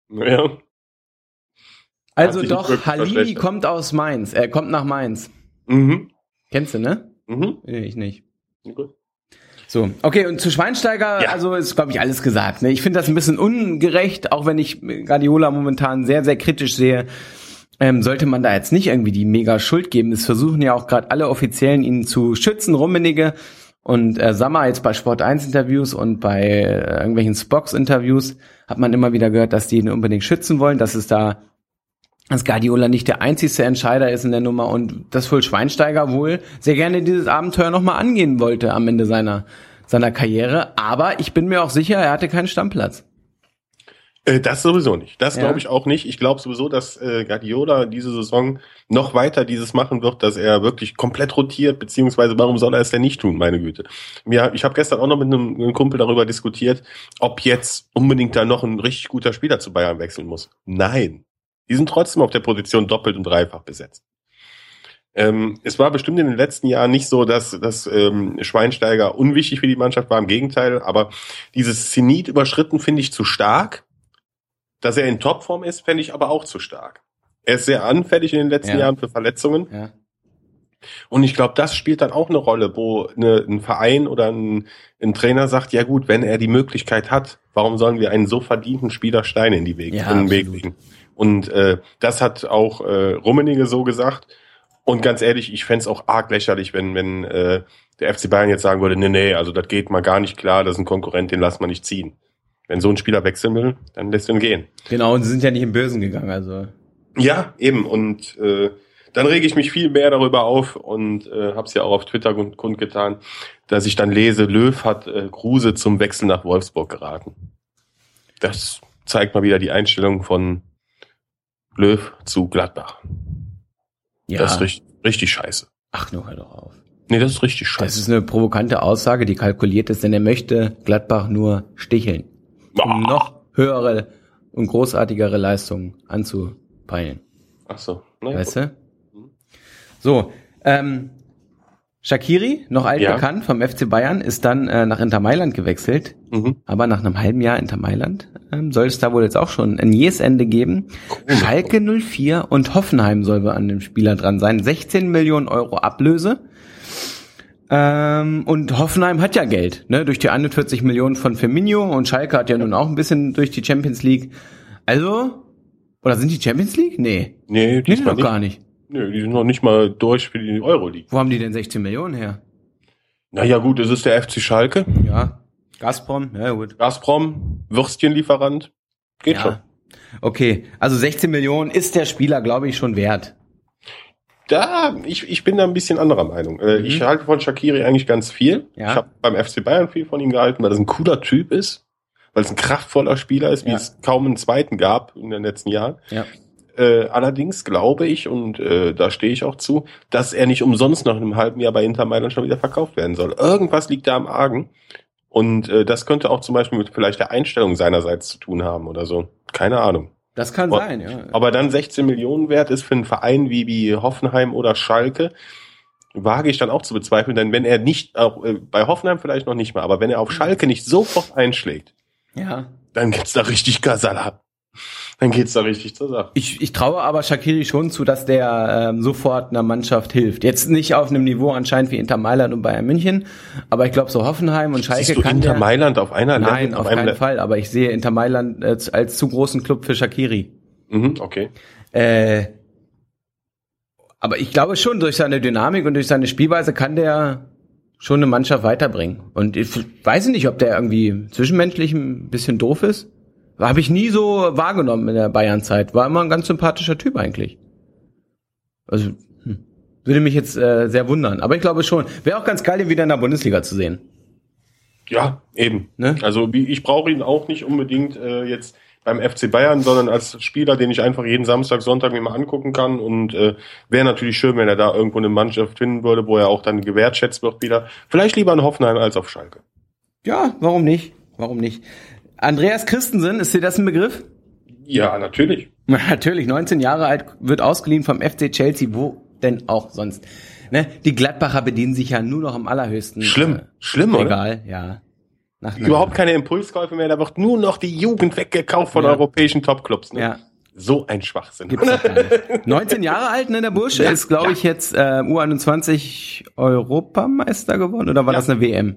Also doch, Halili kommt aus Mainz. Er kommt nach Mainz. Mhm. Kennst du, ne? Mhm. Ich nicht. Gut. So, okay, und zu Schweinsteiger, also ist, glaube ich, alles gesagt. Ne? Ich finde das ein bisschen ungerecht, auch wenn ich Guardiola momentan sehr, sehr kritisch sehe. Sollte man da jetzt nicht irgendwie die mega Schuld geben. Es versuchen ja auch gerade alle Offiziellen, ihn zu schützen, Rummenigge und Sammer jetzt bei Sport1-Interviews und bei irgendwelchen Spox-Interviews hat man immer wieder gehört, dass die ihn unbedingt schützen wollen, dass Guardiola nicht der einzigste Entscheider ist in der Nummer und dass wohl Schweinsteiger wohl sehr gerne dieses Abenteuer nochmal angehen wollte am Ende seiner Karriere. Aber ich bin mir auch sicher, er hatte keinen Stammplatz. Das sowieso nicht. Das glaube ich auch nicht. Ich glaube sowieso, dass Guardiola diese Saison noch weiter dieses machen wird, dass er wirklich komplett rotiert, beziehungsweise warum soll er es denn nicht tun, meine Güte. Ich habe gestern auch noch mit einem Kumpel darüber diskutiert, ob jetzt unbedingt da noch ein richtig guter Spieler zu Bayern wechseln muss. Nein. Die sind trotzdem auf der Position doppelt und dreifach besetzt. Es war bestimmt in den letzten Jahren nicht so, dass Schweinsteiger unwichtig für die Mannschaft war, im Gegenteil, aber dieses Zenit überschritten finde ich zu stark. Dass er in Topform ist, fände ich aber auch zu stark. Er ist sehr anfällig in den letzten Jahren für Verletzungen. Ja. Und ich glaube, das spielt dann auch eine Rolle, wo ein Verein oder ein Trainer sagt, ja gut, wenn er die Möglichkeit hat, warum sollen wir einen so verdienten Spieler Steine in den Weg legen? Und das hat auch Rummenigge so gesagt. Und ganz ehrlich, ich fänd's auch arg lächerlich, wenn der FC Bayern jetzt sagen würde, nee, also das geht mal gar nicht klar, das ist ein Konkurrent, den lassen wir nicht ziehen. Wenn so ein Spieler wechseln will, dann lässt ihn gehen. Genau, und sie sind ja nicht im Bösen gegangen, also. Ja, eben. Und dann rege ich mich viel mehr darüber auf und habe es ja auch auf Twitter kundgetan, dass ich dann lese, Löw hat Kruse zum Wechsel nach Wolfsburg geraten. Das zeigt mal wieder die Einstellung von Löw zu Gladbach. Ja. Das ist richtig scheiße. Ach, nur hör doch auf. Nee, das ist richtig scheiße. Das ist eine provokante Aussage, die kalkuliert ist, denn er möchte Gladbach nur sticheln, um noch höhere und großartigere Leistungen anzupeilen. Ach so. Weißt du? So, Shaqiri, noch altbekannt vom FC Bayern, ist dann nach Inter Mailand gewechselt. Aber nach einem halben Jahr Inter Mailand soll es da wohl jetzt auch schon ein Jähes-Ende geben. Schalke 04 und Hoffenheim soll wohl an dem Spieler dran sein. 16 Millionen Euro Ablöse. Und Hoffenheim hat ja Geld, ne, durch die 41 Millionen von Firmino, und Schalke hat ja nun auch ein bisschen durch die Champions League. Also, oder sind die Champions League? Nee, die sind doch gar nicht. Nö, die sind noch nicht mal durch für die Euroleague. Wo haben die denn 16 Millionen her? Naja gut, es ist der FC Schalke. Ja, Gazprom, ja gut. Gazprom, Würstchenlieferant, geht schon. Okay, also 16 Millionen ist der Spieler, glaube ich, schon wert. Ich bin da ein bisschen anderer Meinung. Ich halte von Shaqiri eigentlich ganz viel. Ja. Ich habe beim FC Bayern viel von ihm gehalten, weil das ein cooler Typ ist, weil es ein kraftvoller Spieler ist, wie es kaum einen zweiten gab in den letzten Jahren. Ja. Allerdings glaube ich, und da stehe ich auch zu, dass er nicht umsonst nach einem halben Jahr bei Inter Mailand schon wieder verkauft werden soll. Irgendwas liegt da am Argen. Und das könnte auch zum Beispiel mit vielleicht der Einstellung seinerseits zu tun haben oder so. Keine Ahnung. Das kann sein, ja. Aber dann 16 Millionen wert ist für einen Verein wie Hoffenheim oder Schalke, wage ich dann auch zu bezweifeln. Denn wenn er nicht, auch bei Hoffenheim vielleicht noch nicht mal, aber wenn er auf Schalke nicht sofort einschlägt, dann geht's da richtig Kasala. Dann geht's da richtig zur Sache. Ich traue aber Shaqiri schon zu, dass der sofort einer Mannschaft hilft. Jetzt nicht auf einem Niveau anscheinend wie Inter Mailand und Bayern München, aber ich glaube so Hoffenheim und Schalke Siehst du kann Inter Mailand auf einer Level? Nein, auf keinen Fall, aber ich sehe Inter Mailand als zu großen Club für Shaqiri. Okay. Aber ich glaube schon, durch seine Dynamik und durch seine Spielweise kann der schon eine Mannschaft weiterbringen. Und ich weiß nicht, ob der irgendwie zwischenmenschlich ein bisschen doof ist. Habe ich nie so wahrgenommen in der Bayern-Zeit. War immer ein ganz sympathischer Typ eigentlich. Also, würde mich jetzt sehr wundern. Aber ich glaube schon. Wäre auch ganz geil, ihn wieder in der Bundesliga zu sehen. Ja, eben. Ne? Also ich brauche ihn auch nicht unbedingt jetzt beim FC Bayern, sondern als Spieler, den ich einfach jeden Samstag, Sonntag mir mal angucken kann. Und wäre natürlich schön, wenn er da irgendwo eine Mannschaft finden würde, wo er auch dann gewertschätzt wird wieder. Vielleicht lieber in Hoffenheim als auf Schalke. Ja, warum nicht? Warum nicht? Andreas Christensen, ist dir das ein Begriff? Ja, natürlich. Natürlich, 19 Jahre alt, wird ausgeliehen vom FC Chelsea, wo denn auch sonst. Ne? Die Gladbacher bedienen sich ja nur noch am allerhöchsten. Schlimm, oder? Egal, ja. Überhaupt keine Impulskäufe mehr, da wird nur noch die Jugend weggekauft von europäischen Topclubs. Ne? Ja. So ein Schwachsinn. Gibt's doch gar nicht. 19 Jahre alt, ne, der Bursche, ist, glaube ich, jetzt U21 Europameister geworden, oder war das eine WM?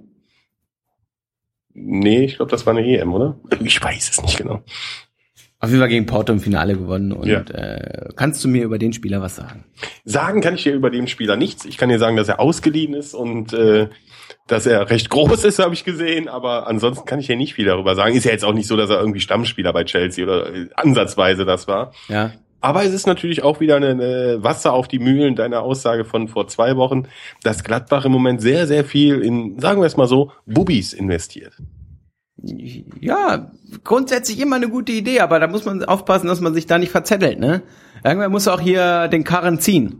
Nee, ich glaube, das war eine EM, oder? Ich weiß es nicht genau. Auf jeden Fall gegen Porto im Finale gewonnen. Und kannst du mir über den Spieler was sagen? Sagen kann ich dir über den Spieler nichts. Ich kann dir sagen, dass er ausgeliehen ist und dass er recht groß ist, habe ich gesehen. Aber ansonsten kann ich dir nicht viel darüber sagen. Ist ja jetzt auch nicht so, dass er irgendwie Stammspieler bei Chelsea oder ansatzweise das war. Ja. Aber es ist natürlich auch wieder eine Wasser auf die Mühlen deiner Aussage von vor 2 Wochen, dass Gladbach im Moment sehr, sehr viel in, sagen wir es mal so, Bubis investiert. Ja, grundsätzlich immer eine gute Idee, aber da muss man aufpassen, dass man sich da nicht verzettelt, ne? Irgendwann muss auch hier den Karren ziehen.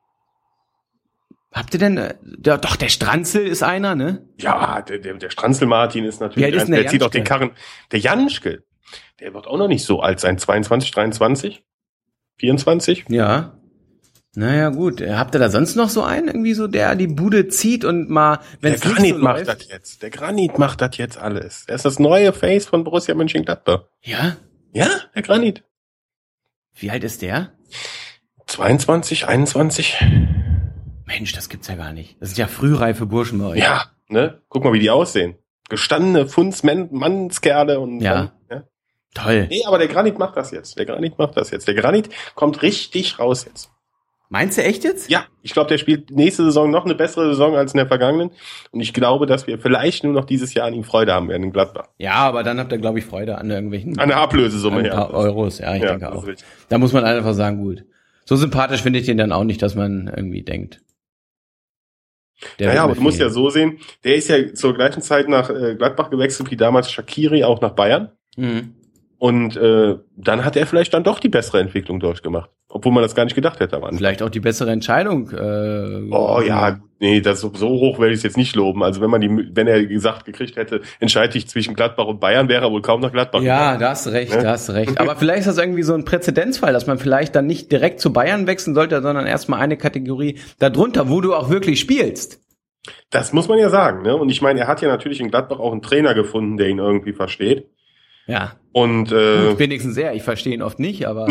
Habt ihr denn, der Stranzel ist einer, ne? Ja, der Stranzel Martin ist natürlich, der zieht auch den Karren. Der Janschke, der wird auch noch nicht so alt sein, 22, 23? 24? Ja. Naja, gut. Habt ihr da sonst noch so einen, irgendwie so, der die Bude zieht und mal, wenn es nicht so läuft? Macht das jetzt. Der Granit macht das jetzt alles. Er ist das neue Face von Borussia Mönchengladbach. Ja? Ja, der Granit. Wie alt ist der? 22, 21. Mensch, das gibt's ja gar nicht. Das sind ja frühreife Burschen bei euch. Ja, ne? Guck mal, wie die aussehen. Gestandene Mannskerle und ja. Toll. Nee, aber der Granit macht das jetzt. Der Granit kommt richtig raus jetzt. Meinst du echt jetzt? Ja, ich glaube, der spielt nächste Saison noch eine bessere Saison als in der vergangenen. Und ich glaube, dass wir vielleicht nur noch dieses Jahr an ihm Freude haben werden in Gladbach. Ja, aber dann habt ihr, glaube ich, Freude an irgendwelchen... An der Ablösesumme, ein paar Euros, ja, ich denke auch. Da muss man einfach sagen, gut. So sympathisch finde ich den dann auch nicht, dass man irgendwie denkt. Naja, aber du musst ja so sehen, der ist ja zur gleichen Zeit nach Gladbach gewechselt wie damals Shaqiri auch nach Bayern. Mhm. Und dann hat er vielleicht dann doch die bessere Entwicklung durchgemacht. Obwohl man das gar nicht gedacht hätte am Anfang. Vielleicht auch die bessere Entscheidung. Oh ja, nee, das so hoch werde ich es jetzt nicht loben. Also wenn er gesagt gekriegt hätte, entscheide ich zwischen Gladbach und Bayern, wäre er wohl kaum nach Gladbach gegangen. Da hast du recht, da hast du recht. Aber vielleicht ist das irgendwie so ein Präzedenzfall, dass man vielleicht dann nicht direkt zu Bayern wechseln sollte, sondern erstmal eine Kategorie darunter, wo du auch wirklich spielst. Das muss man ja sagen, ne? Und ich meine, er hat ja natürlich in Gladbach auch einen Trainer gefunden, der ihn irgendwie versteht. Ja. Und wenigstens sehr. Ich verstehe ihn oft nicht, aber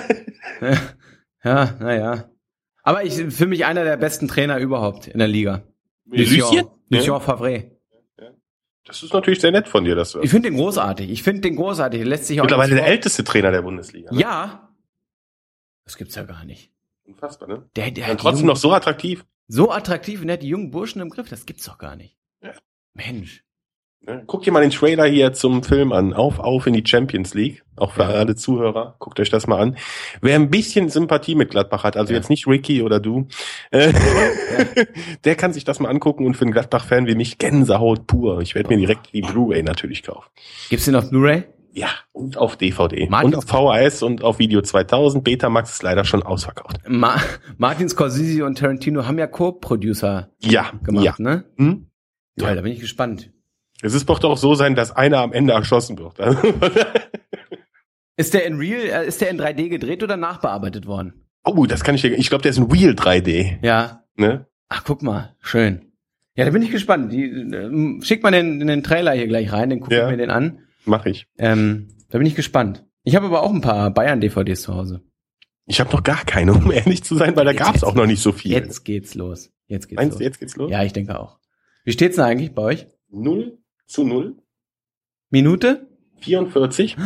ja, naja. Aber für mich einer der besten Trainer überhaupt in der Liga. Lucien Favre. Ja. Das ist natürlich sehr nett von dir, dass du. Ich finde den großartig. Der lässt sich auch mittlerweile der älteste Trainer der Bundesliga. Ne? Ja. Das gibt's ja gar nicht. Unfassbar, ne? Der trotzdem noch so attraktiv. So attraktiv und der hat die jungen Burschen im Griff. Das gibt's doch gar nicht. Ja. Mensch. Guckt dir mal den Trailer hier zum Film an. Auf in die Champions League. Auch für alle Zuhörer. Guckt euch das mal an. Wer ein bisschen Sympathie mit Gladbach hat, also jetzt nicht Ricky oder du, der kann sich das mal angucken und für einen Gladbach-Fan wie mich Gänsehaut pur. Ich werde mir direkt die Blu-ray natürlich kaufen. Gibt's den auf Blu-ray? Ja, und auf DVD. Und auf VHS und auf Video 2000. Betamax ist leider schon ausverkauft. Martin Scorsese und Tarantino haben ja Co-Producer gemacht, ne? Hm? Toll, da bin ich gespannt. Es ist doch so sein, dass einer am Ende erschossen wird. Ist der in 3D gedreht oder nachbearbeitet worden? Oh, das kann ich dir, ich glaube, der ist in Real 3D. Ja. Ne? Ach, guck mal, schön. Ja, da bin ich gespannt. Schick mal den Trailer hier gleich rein, den gucken wir den an. Mach ich. Da bin ich gespannt. Ich habe aber auch ein paar Bayern-DVDs zu Hause. Ich habe noch gar keine, um ehrlich zu sein, weil da gab's auch noch nicht so viel. Jetzt geht's los. Meinst du, jetzt geht's los? Ja, ich denke auch. Wie steht's denn eigentlich bei euch? 0:0. Minute? 44.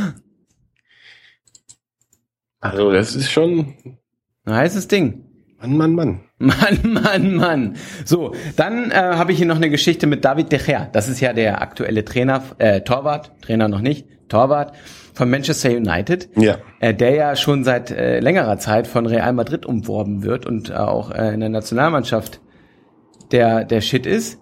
Also, das ist schon ein heißes Ding. Mann. Mann. So, dann habe ich hier noch eine Geschichte mit David De Gea. Das ist ja der aktuelle Torwart von Manchester United. Ja. Der ja schon seit längerer Zeit von Real Madrid umworben wird und auch in der Nationalmannschaft der Shit ist.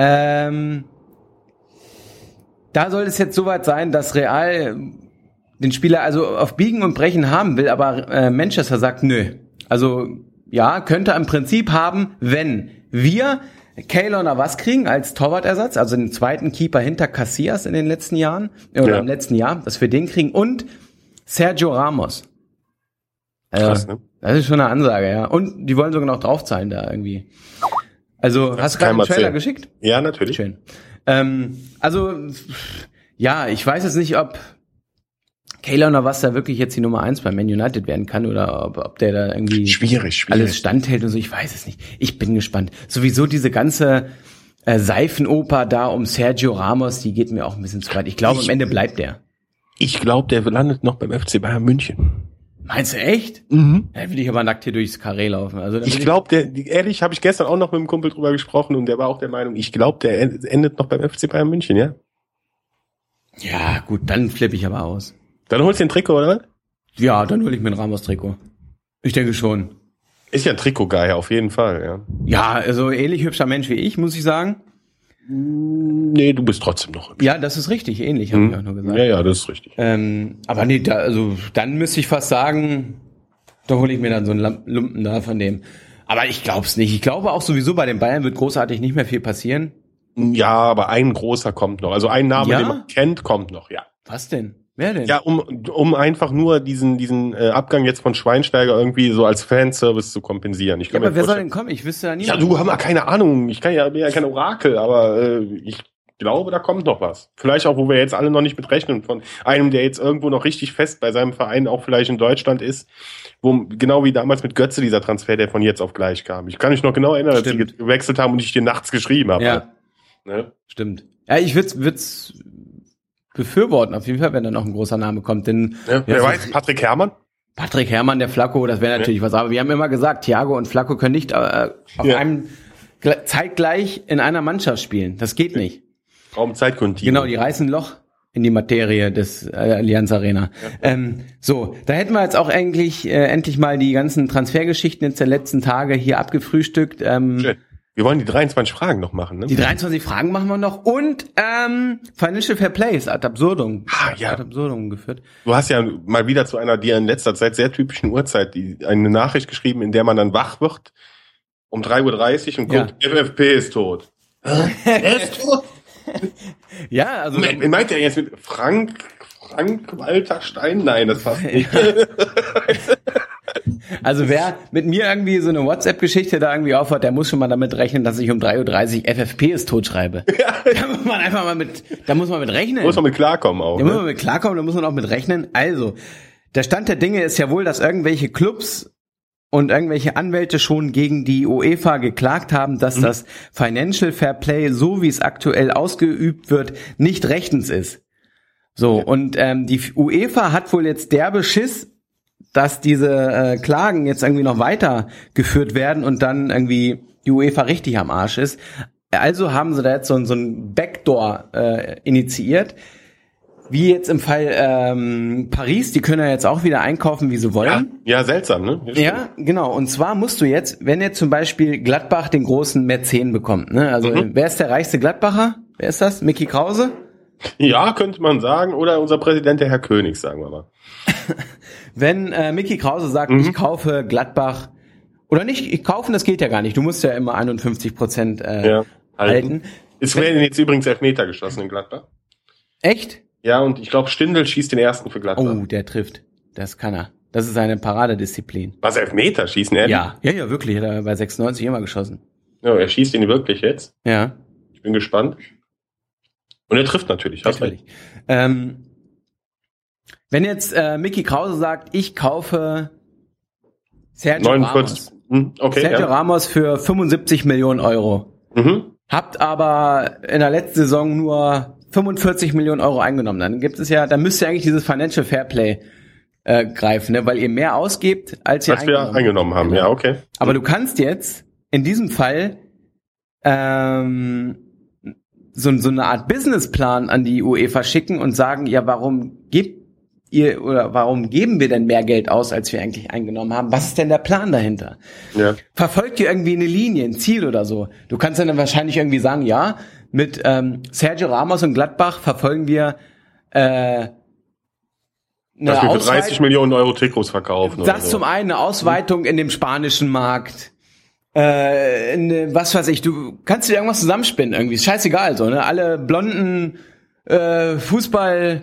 Da soll es jetzt soweit sein, dass Real den Spieler also auf Biegen und Brechen haben will, aber Manchester sagt nö. Also ja, könnte im Prinzip haben, wenn wir Keylor Navas kriegen als Torwartersatz, also den zweiten Keeper hinter Casillas in den letzten Jahren, oder im letzten Jahr, dass wir den kriegen, und Sergio Ramos. Krass, ne? Das ist schon eine Ansage, ja. Und die wollen sogar noch draufzahlen da irgendwie. Also, hast du gerade einen Trailer geschickt? Ja, natürlich. Schön. Also, ja, ich weiß jetzt nicht, ob Keylor Navas da wirklich jetzt die Nummer 1 bei Man United werden kann oder ob der da irgendwie schwierig alles standhält und so. Ich weiß es nicht. Ich bin gespannt. Sowieso diese ganze Seifenoper da um Sergio Ramos, die geht mir auch ein bisschen zu weit. Ich glaube, am Ende bleibt der. Ich glaube, der landet noch beim FC Bayern München. Meinst du echt? Mhm. Da will ich aber nackt hier durchs Karree laufen. Also, ich glaube, ehrlich, habe ich gestern auch noch mit einem Kumpel drüber gesprochen und der war auch der Meinung, ich glaube, der endet noch beim FC Bayern München, ja? Ja, gut, dann flippe ich aber aus. Dann holst du ein Trikot, oder? Ja, dann hol ich mir ein Ramos-Trikot. Ich denke schon. Ist ja ein Trikot-Guy, auf jeden Fall, ja. Ja, also ähnlich hübscher Mensch wie ich, muss ich sagen. Nee, du bist trotzdem noch hübsch. Ja, das ist richtig, ähnlich, habe ich auch nur gesagt. Ja, das ist richtig. Aber nee, dann müsste ich fast sagen, da hole ich mir dann so einen Lumpen da von dem. Aber ich glaub's nicht. Ich glaube auch sowieso, bei den Bayern wird großartig nicht mehr viel passieren. Ja, aber ein großer kommt noch. Also ein Name, den man kennt, kommt noch, ja. Was denn? Wer denn? Ja, um einfach nur diesen Abgang jetzt von Schweinsteiger irgendwie so als Fanservice zu kompensieren. Ja, aber wer soll denn kommen? Ich wüsste ja nicht. Ja, du, haben ja keine Ahnung. Ich bin ja kein Orakel, aber ich glaube, da kommt noch was. Vielleicht auch, wo wir jetzt alle noch nicht mit rechnen, von einem, der jetzt irgendwo noch richtig fest bei seinem Verein auch vielleicht in Deutschland ist, wo genau wie damals mit Götze dieser Transfer, der von jetzt auf gleich kam. Ich kann mich noch genau erinnern, als die gewechselt haben und ich dir nachts geschrieben habe. Ja, ne? Stimmt. Ja, ich würd's befürworten, auf jeden Fall, wenn dann noch ein großer Name kommt. Denn wer weiß, Patrick Herrmann? Patrick Herrmann, der Flacco, das wäre natürlich was. Aber wir haben immer gesagt, Thiago und Flacco können nicht auf einem zeitgleich in einer Mannschaft spielen. Das geht nicht. Raum-Zeit-Kontinuum. Genau, die reißen ein Loch in die Materie des Allianz Arena. Ja. So, da hätten wir jetzt auch eigentlich endlich mal die ganzen Transfergeschichten jetzt der letzten Tage hier abgefrühstückt. Schön. Wir wollen die 23 Fragen noch machen, ne? Die 23 Fragen machen wir noch und Financial Fair Play ist ad absurdum. Ja. Ad absurdum geführt. Du hast ja mal wieder zu einer dir in letzter Zeit sehr typischen Uhrzeit eine Nachricht geschrieben, in der man dann wach wird um 3:30 Uhr und guckt, FFP ist tot. Er ist tot? Ja, also... Meint er jetzt mit Frank Walter Stein? Nein, das passt nicht. Also wer mit mir irgendwie so eine WhatsApp-Geschichte da irgendwie aufhört, der muss schon mal damit rechnen, dass ich um 3:30 Uhr FFP ist tot schreibe. Ja. Da muss man einfach mal mit rechnen. Da muss man mit klarkommen auch. Da muss man mit klarkommen, da muss man auch mit rechnen. Also, der Stand der Dinge ist ja wohl, dass irgendwelche Clubs und irgendwelche Anwälte schon gegen die UEFA geklagt haben, dass das Financial Fair Play, so wie es aktuell ausgeübt wird, nicht rechtens ist. So, und die UEFA hat wohl jetzt derbe Schiss, dass diese Klagen jetzt irgendwie noch weitergeführt werden und dann irgendwie die UEFA richtig am Arsch ist. Also haben sie da jetzt so ein Backdoor initiiert. Wie jetzt im Fall Paris, die können ja jetzt auch wieder einkaufen, wie sie wollen. Ja, seltsam, ne? Ja, genau. Und zwar musst du jetzt, wenn jetzt zum Beispiel Gladbach den großen Mäzen bekommt, ne? Also wer ist der reichste Gladbacher? Wer ist das? Micky Krause? Ja, könnte man sagen. Oder unser Präsident, der Herr König, sagen wir mal. Wenn Micky Krause sagt, ich kaufe Gladbach, oder nicht, ich kaufen, das geht ja gar nicht. Du musst ja immer 51% halten. Es werden jetzt übrigens Elfmeter geschossen in Gladbach. Echt? Ja, und ich glaube, Stindl schießt den ersten für Gladbach. Oh, der trifft. Das kann er. Das ist eine Paradedisziplin. Was, Elfmeter schießen, ehrlich? Ja, wirklich. Hat er bei 96 immer geschossen. Ja, er schießt ihn wirklich jetzt. Ja. Ich bin gespannt. Und er trifft natürlich. Natürlich. Wenn jetzt Micky Krause sagt, ich kaufe Sergio Ramos. Sergio Ramos für 75 Millionen Euro. Habt aber in der letzten Saison nur 45 Millionen Euro eingenommen. Dann müsst ihr eigentlich dieses Financial Fair Play greifen, ne? Weil ihr mehr ausgebt, als ihr eingenommen haben. Ja, okay. Aber du kannst jetzt in diesem Fall so eine Art Businessplan an die UEFA schicken und sagen, ja, warum geben wir denn mehr Geld aus, als wir eigentlich eingenommen haben? Was ist denn der Plan dahinter? Ja. Verfolgt ihr irgendwie eine Linie, ein Ziel oder so? Du kannst dann wahrscheinlich irgendwie sagen, ja, mit Sergio Ramos und Gladbach verfolgen wir dass wir für 30 Millionen Euro Trikots verkaufen. Das zum einen, eine Ausweitung in dem spanischen Markt. Was weiß ich, du kannst dir irgendwas zusammenspinnen irgendwie, ist scheißegal so, ne? Alle blonden Fußballer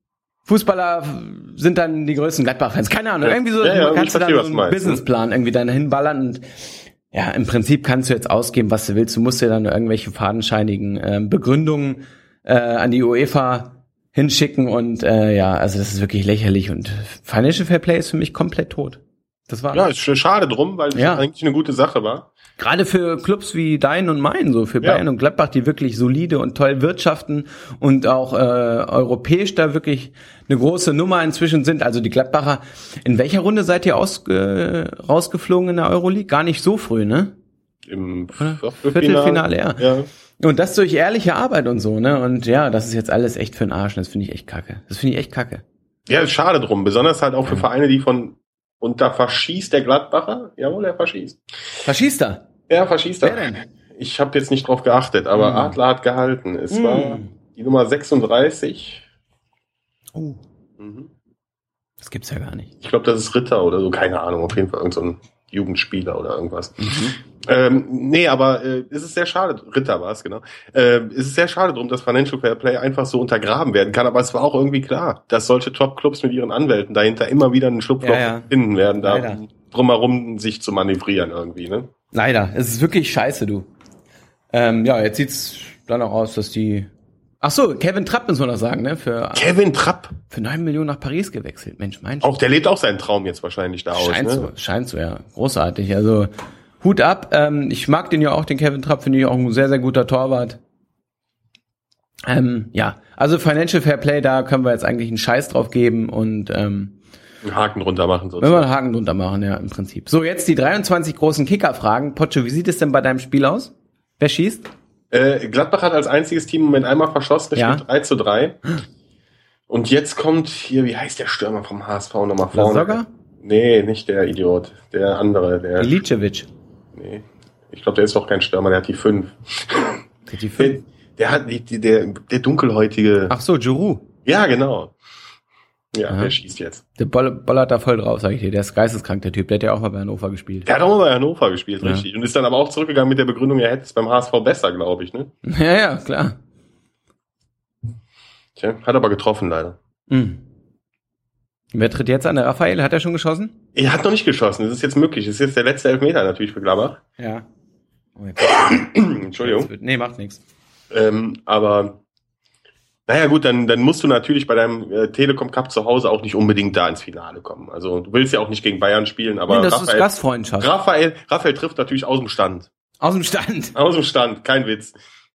sind dann die größten Gladbach-Fans, keine Ahnung, irgendwie so, kannst du dann so einen Businessplan irgendwie dann hinballern und ja, im Prinzip kannst du jetzt ausgeben, was du willst, du musst dir dann irgendwelche fadenscheinigen Begründungen an die UEFA hinschicken und also das ist wirklich lächerlich und Financial Fair Play ist für mich komplett tot. Das war ist schade drum, weil es eigentlich eine gute Sache war. Gerade für Clubs wie deinen und meinen, so für Bayern und Gladbach, die wirklich solide und toll wirtschaften und auch europäisch da wirklich eine große Nummer inzwischen sind. Also die Gladbacher, in welcher Runde seid ihr rausgeflogen in der Euroleague? Gar nicht so früh, ne? Im Viertelfinale, ja. Und das durch ehrliche Arbeit und so, ne? Und ja, das ist jetzt alles echt für den Arsch. Das finde ich echt kacke. Ja, ist schade drum. Besonders halt auch für Vereine, die und da verschießt der Gladbacher. Jawohl, er verschießt. Verschießt er? Ja, verschießt er. Wer denn? Ich habe jetzt nicht drauf geachtet, aber Adler hat gehalten. Es war die Nummer 36. Oh. Das gibt's ja gar nicht. Ich glaube, das ist Ritter oder so, keine Ahnung. Auf jeden Fall irgend so ein Jugendspieler oder irgendwas. Nee, aber es ist sehr schade. Ritter war es, genau. Es ist sehr schade drum, dass Financial Fair Play einfach so untergraben werden kann. Aber es war auch irgendwie klar, dass solche Top-Clubs mit ihren Anwälten dahinter immer wieder einen Schlupfloch finden werden, da drumherum sich zu manövrieren irgendwie, ne? Leider. Es ist wirklich scheiße, du. Jetzt sieht's dann auch aus, dass die... Ach so, Kevin Trapp muss man noch sagen, ne? Kevin Trapp? Für 9 Millionen nach Paris gewechselt. Mensch, auch der lebt auch seinen Traum jetzt wahrscheinlich da aus, ne? Scheint so, ja. Großartig. Also, Hut ab. Ich mag den ja auch, den Kevin Trapp, finde ich auch ein sehr, sehr guter Torwart. Also Financial Fair Play, da können wir jetzt eigentlich einen Scheiß drauf geben und Einen Haken drunter machen sozusagen. Wenn wir einen Haken drunter machen, ja, im Prinzip. So, jetzt die 23 großen Kicker-Fragen. Pocho, wie sieht es denn bei deinem Spiel aus? Wer schießt? Gladbach hat als einziges Team im Moment einmal verschossen, das steht 3-3. Und jetzt kommt hier, wie heißt der Stürmer vom HSV nochmal vorne? Lasogga? Nee, nicht der Idiot. Der andere. Der Ilicevic. Nee. Ich glaube, der ist doch kein Stürmer, der hat die 5. Der hat die 5? Der hat der dunkelhäutige. Ach so, Giroud. Ja, genau. Ja, der schießt jetzt. Der bollert da voll drauf, sag ich dir. Der ist geisteskrank, der Typ. Der hat ja auch mal bei Hannover gespielt. Der hat auch mal bei Hannover gespielt, richtig. Und ist dann aber auch zurückgegangen mit der Begründung, er hätte es beim HSV besser, glaube ich, ne? Ja, klar. Tja, hat aber getroffen, leider. Wer tritt jetzt an? Der Raphael? Hat er schon geschossen? Er hat noch nicht geschossen. Das ist jetzt möglich. Das ist jetzt der letzte Elfmeter natürlich für Gladbach. Ja. Oh, Entschuldigung. Nee, macht nichts. Aber naja gut, dann musst du natürlich bei deinem Telekom Cup zu Hause auch nicht unbedingt da ins Finale kommen. Also du willst ja auch nicht gegen Bayern spielen, aber nee, das ist Gastfreundschaft. Raphael trifft natürlich aus dem Stand. Aus dem Stand? Aus dem Stand, kein Witz.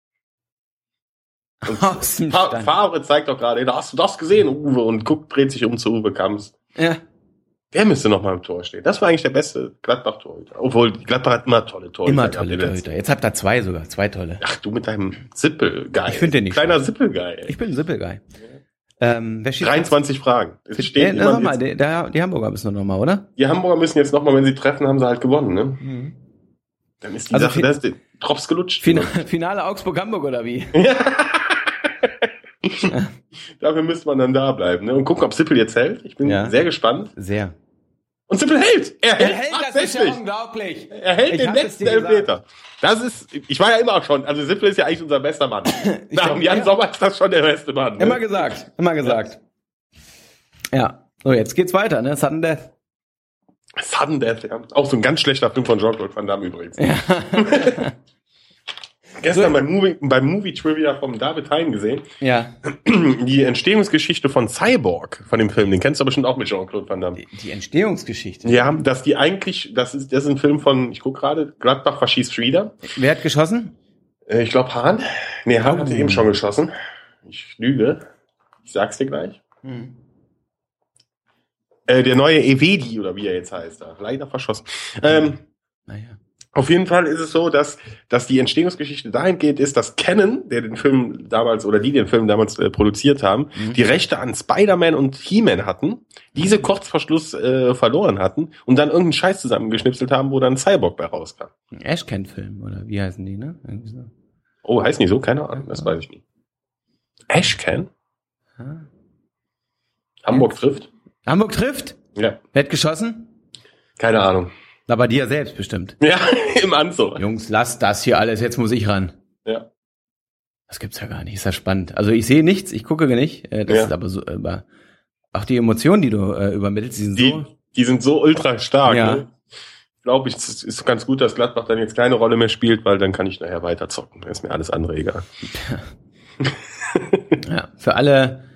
Aus dem Stand. Favre zeigt doch gerade, da hast du das gesehen, Uwe, und dreht sich um zu Uwe Kamps. Ja. Der müsste noch mal im Tor stehen. Das war eigentlich der beste Gladbach-Torhüter. Obwohl, Gladbach hat immer tolle Torhüter. Immer tolle Torhüter. Jetzt habt ihr zwei tolle. Ach, du mit deinem Sippel-Guy. Ich finde den nicht. Kleiner Sippel-Guy. Ich bin ein Sippel-Guy. Wer schießt 23 Fragen. Es steht sag mal, die Hamburger müssen noch mal, oder? Die Hamburger müssen jetzt noch mal, wenn sie treffen, haben sie halt gewonnen, ne? Mhm. Dann ist die Sache, da ist der Drops gelutscht. Finale Augsburg-Hamburg, oder wie? Ja. Dafür müsste man dann da bleiben, ne? Und gucken, ob Sippel jetzt hält. Ich bin sehr gespannt. Sehr. Und Sippel hält! Er hält, das ist ja unglaublich. Er hält den letzten Elfmeter. Das ist, ich war ja immer schon, also Sippel ist ja eigentlich unser bester Mann. Nach Jan Sommer ist das schon der beste Mann. Ne? Immer gesagt. Ja. So, jetzt geht's weiter, ne? Sudden Death. Sudden Death, ja. Auch so ein ganz schlechter Film von Jean-Claude Van Damme übrigens. Ja. Gestern beim Movie-Trivia vom David Hein gesehen. Ja. Die Entstehungsgeschichte von Cyborg, von dem Film. Den kennst du bestimmt auch mit Jean-Claude Van Damme. Die Entstehungsgeschichte? Ja, dass die eigentlich, das ist ein Film von, ich guck gerade, Gladbach verschießt wieder. Wer hat geschossen? Ich glaube Hahn. Nee, Hahn hat eben schon geschossen. Ich lüge. Ich sag's dir gleich. Der neue Evedi, oder wie er jetzt heißt, da. Leider verschossen. Naja. Auf jeden Fall ist es so, dass die Entstehungsgeschichte dahingehend ist, dass Canon, der den Film damals produziert haben, die Rechte an Spider-Man und He-Man hatten, diese kurz vor Schluss verloren hatten und dann irgendeinen Scheiß zusammengeschnipselt haben, wo dann Cyborg bei rauskam. Ein Ashcan-Film, oder wie heißen die, ne? Irgendwie so. Oh, heißt nicht so? Keine Ahnung, das weiß ich nicht. Ashcan? Hamburg trifft? Hamburg trifft? Ja. Wer hat geschossen? Keine Ahnung. Aber dir selbst bestimmt. Ja, im Anzug. Jungs, lasst das hier alles, jetzt muss ich ran. Ja. Das gibt's ja gar nicht, ist ja spannend. Also ich sehe nichts, ich gucke nicht. Das ist aber so, auch die Emotionen, die du übermittelst, die sind so ultra stark. Ja. Ne? Glaube ich, es ist ganz gut, dass Gladbach dann jetzt keine Rolle mehr spielt, weil dann kann ich nachher weiter zocken. Da ist mir alles andere egal. Ja, für alle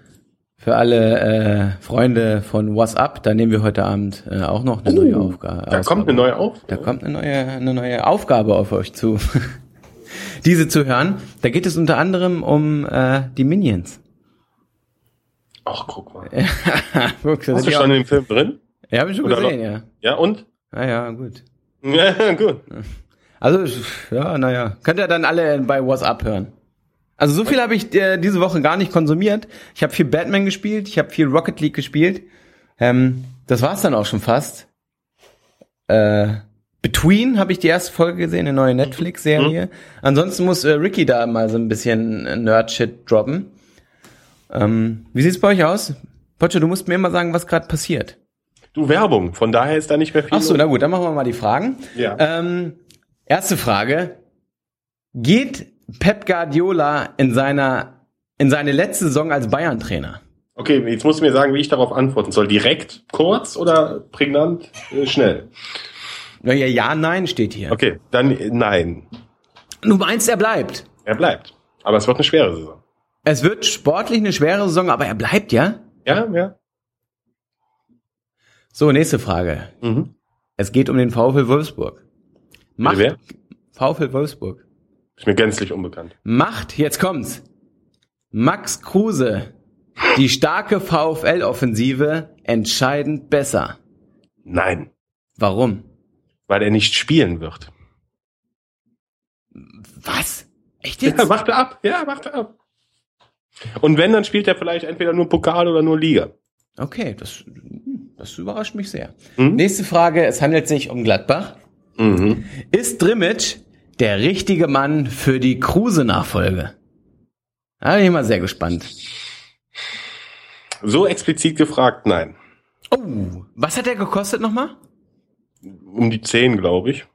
Freunde von WhatsApp, da nehmen wir heute Abend auch noch eine neue Aufgabe. Da kommt eine neue Aufgabe. Da kommt eine neue Aufgabe auf euch zu. Diese zu hören. Da geht es unter anderem um die Minions. Ach, guck mal. Hast du schon in dem Film drin? Ja, habe ich schon gesehen, ja. Ja, und? Ja, gut. Ja, gut. Also, ja, könnt ihr dann alle bei WhatsApp hören. Also so viel habe ich diese Woche gar nicht konsumiert. Ich habe viel Batman gespielt, ich habe viel Rocket League gespielt. Das war's dann auch schon fast. Between habe ich die erste Folge gesehen, eine neue Netflix-Serie. Ansonsten muss Ricky da mal so ein bisschen Nerd-Shit droppen. Wie sieht's bei euch aus? Pocho, du musst mir immer sagen, was gerade passiert. Du, Werbung, von daher ist da nicht mehr viel. Ach so, na gut, dann machen wir mal die Fragen. Ja. Erste Frage. Geht Pep Guardiola in seine letzte Saison als Bayern-Trainer? Okay, jetzt musst du mir sagen, wie ich darauf antworten soll. Direkt, kurz oder prägnant, schnell? Ja, nein steht hier. Okay, dann nein. Du meinst, er bleibt? Er bleibt. Aber es wird eine schwere Saison. Es wird sportlich eine schwere Saison, aber er bleibt, ja? Ja. So, nächste Frage. Es geht um den VfL Wolfsburg. Wer? VfL Wolfsburg. Ist mir gänzlich unbekannt. Jetzt kommt's. Max Kruse die starke VfL-Offensive entscheidend besser? Nein. Warum? Weil er nicht spielen wird. Was? Echt jetzt? Ja, warte ab. Und wenn, dann spielt er vielleicht entweder nur Pokal oder nur Liga. Okay, das überrascht mich sehr. Nächste Frage, es handelt sich um Gladbach. Ist Drimmitsch der richtige Mann für die Kruse-Nachfolge? Da bin ich mal sehr gespannt. So explizit gefragt, nein. Oh, was hat der gekostet nochmal? Um die 10, glaube ich.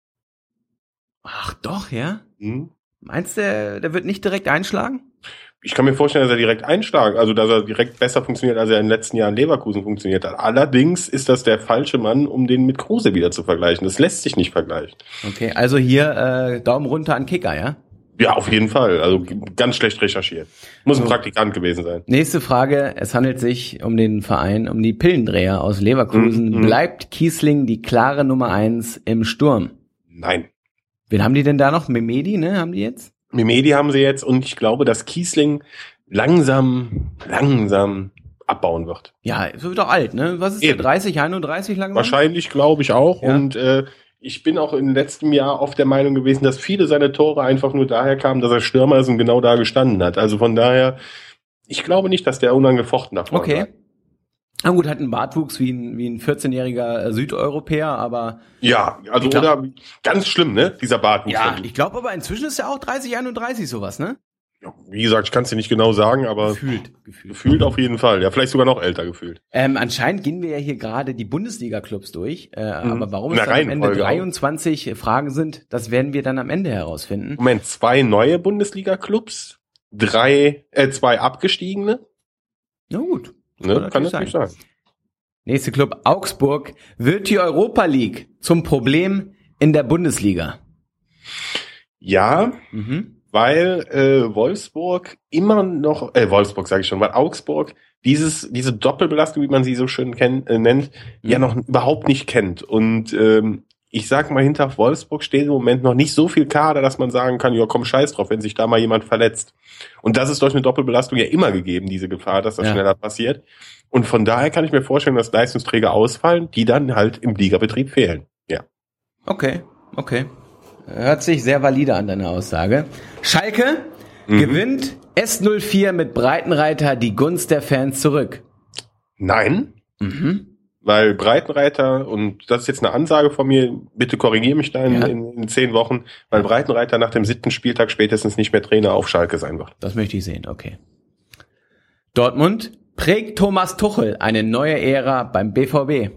Ach doch, ja? Meinst du, der wird nicht direkt einschlagen? Ich kann mir vorstellen, dass er direkt einschlagen, also dass er direkt besser funktioniert, als er in den letzten Jahren in Leverkusen funktioniert hat. Allerdings ist das der falsche Mann, um den mit Kruse wieder zu vergleichen. Das lässt sich nicht vergleichen. Okay, also hier Daumen runter an Kicker, ja? Ja, auf jeden Fall. Also ganz schlecht recherchiert. Muss ein Praktikant gewesen sein. Nächste Frage. Es handelt sich um den Verein, um die Pillendreher aus Leverkusen. Bleibt Kiesling die klare Nummer 1 im Sturm? Nein. Wen haben die denn da noch? Memedi, ne? Haben die jetzt? Memedi haben sie jetzt und ich glaube, dass Kiesling langsam abbauen wird. Ja, so wird doch alt, ne? Was ist der? 30, 31 langsam? Wahrscheinlich, glaube ich auch. Ja. Und ich bin auch im letzten Jahr oft der Meinung gewesen, dass viele seiner Tore einfach nur daher kamen, dass er Stürmer ist und genau da gestanden hat. Also von daher, ich glaube nicht, dass der unangefochten nach vorne Okay. war. Na gut, hat einen Bartwuchs wie ein 14-jähriger Südeuropäer, aber... Ja, also oder ganz schlimm, ne? Dieser Bartwuchs. Ja, ich glaube aber inzwischen ist er auch 30, 31 sowas, ne? Ja, wie gesagt, ich kann es dir nicht genau sagen, aber gefühlt auf jeden Fall. Ja, vielleicht sogar noch älter gefühlt. Anscheinend gehen wir ja hier gerade die Bundesliga-Clubs durch, aber warum es dann am Ende Reihenfolge 23 Fragen sind, das werden wir dann am Ende herausfinden. Moment, 2 neue Bundesliga-Clubs, 2 abgestiegene. Na gut. Ne, kann das nicht sein. Nächster Club, Augsburg. Wird die Europa League zum Problem in der Bundesliga? Ja, weil Wolfsburg immer noch, Wolfsburg sage ich schon, weil Augsburg diese Doppelbelastung, wie man sie so schön nennt, ja noch überhaupt nicht kennt. Und ich sag mal, hinter Wolfsburg steht im Moment noch nicht so viel Kader, dass man sagen kann, ja komm, scheiß drauf, wenn sich da mal jemand verletzt. Und das ist durch eine Doppelbelastung ja immer gegeben, diese Gefahr, dass das schneller passiert. Und von daher kann ich mir vorstellen, dass Leistungsträger ausfallen, die dann halt im Ligabetrieb fehlen. Ja. Okay. Hört sich sehr valide an, deine Aussage. Schalke gewinnt S04 mit Breitenreiter die Gunst der Fans zurück. Nein. Weil Breitenreiter, und das ist jetzt eine Ansage von mir, bitte korrigiere mich da in 10 Wochen, weil Breitenreiter nach dem 7. Spieltag spätestens nicht mehr Trainer auf Schalke sein wird. Das möchte ich sehen, okay. Dortmund prägt Thomas Tuchel eine neue Ära beim BVB.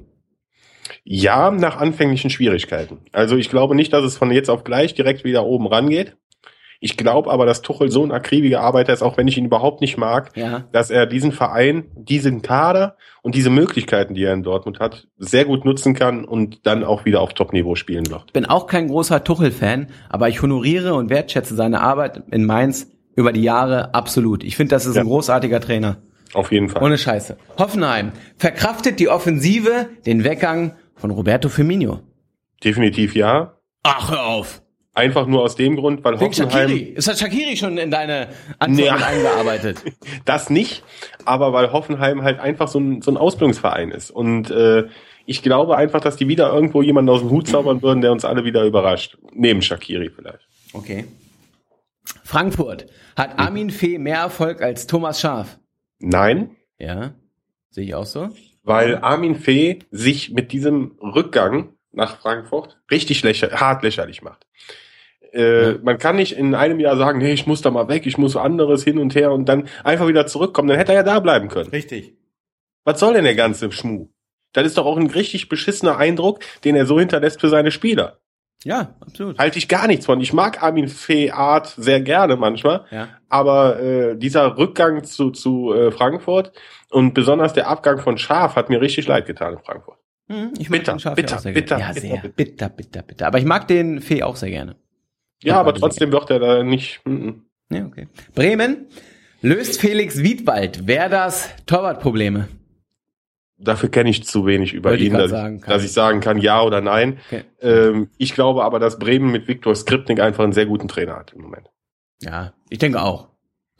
Ja, nach anfänglichen Schwierigkeiten. Also ich glaube nicht, dass es von jetzt auf gleich direkt wieder oben rangeht. Ich glaube aber, dass Tuchel so ein akribiger Arbeiter ist, auch wenn ich ihn überhaupt nicht mag, dass er diesen Verein, diesen Kader und diese Möglichkeiten, die er in Dortmund hat, sehr gut nutzen kann und dann auch wieder auf Top-Niveau spielen wird. Ich bin auch kein großer Tuchel-Fan, aber ich honoriere und wertschätze seine Arbeit in Mainz über die Jahre absolut. Ich finde, das ist ein großartiger Trainer. Auf jeden Fall. Ohne Scheiße. Hoffenheim verkraftet die Offensive den Weggang von Roberto Firmino. Definitiv ja. Ach, hör auf. Einfach nur aus dem Grund, weil Wegen Hoffenheim... Shaqiri. Ist das Shaqiri schon in deine Antwort mit eingearbeitet? Das nicht, aber weil Hoffenheim halt einfach so ein Ausbildungsverein ist. Und ich glaube einfach, dass die wieder irgendwo jemanden aus dem Hut zaubern würden, der uns alle wieder überrascht. Neben Shaqiri vielleicht. Okay. Frankfurt. Hat Armin Fee mehr Erfolg als Thomas Schaaf? Nein. Ja, sehe ich auch so. Weil Armin Fee sich mit diesem Rückgang nach Frankfurt richtig hart lächerlich macht. Man kann nicht in einem Jahr sagen, nee, ich muss da mal weg, ich muss anderes hin und her und dann einfach wieder zurückkommen. Dann hätte er ja da bleiben können. Richtig. Was soll denn der ganze Schmuh? Das ist doch auch ein richtig beschissener Eindruck, den er so hinterlässt für seine Spieler. Ja, absolut. Halte ich gar nichts von. Ich mag Armin Fee Art sehr gerne manchmal, aber dieser Rückgang zu Frankfurt und besonders der Abgang von Schaaf hat mir richtig leid getan in Frankfurt. Ich mag den Schaaf auch sehr gerne. Ja, sehr bitter. Aber ich mag den Fee auch sehr gerne. Ja, aber trotzdem wird er da nicht... Ja, okay. Bremen löst Felix Wiedwald Werders Torwartprobleme. Dafür kenne ich zu wenig über ihn, dass ich sagen kann, ja oder nein. Okay. Ich glaube aber, dass Bremen mit Viktor Skripnik einfach einen sehr guten Trainer hat im Moment. Ja, ich denke auch.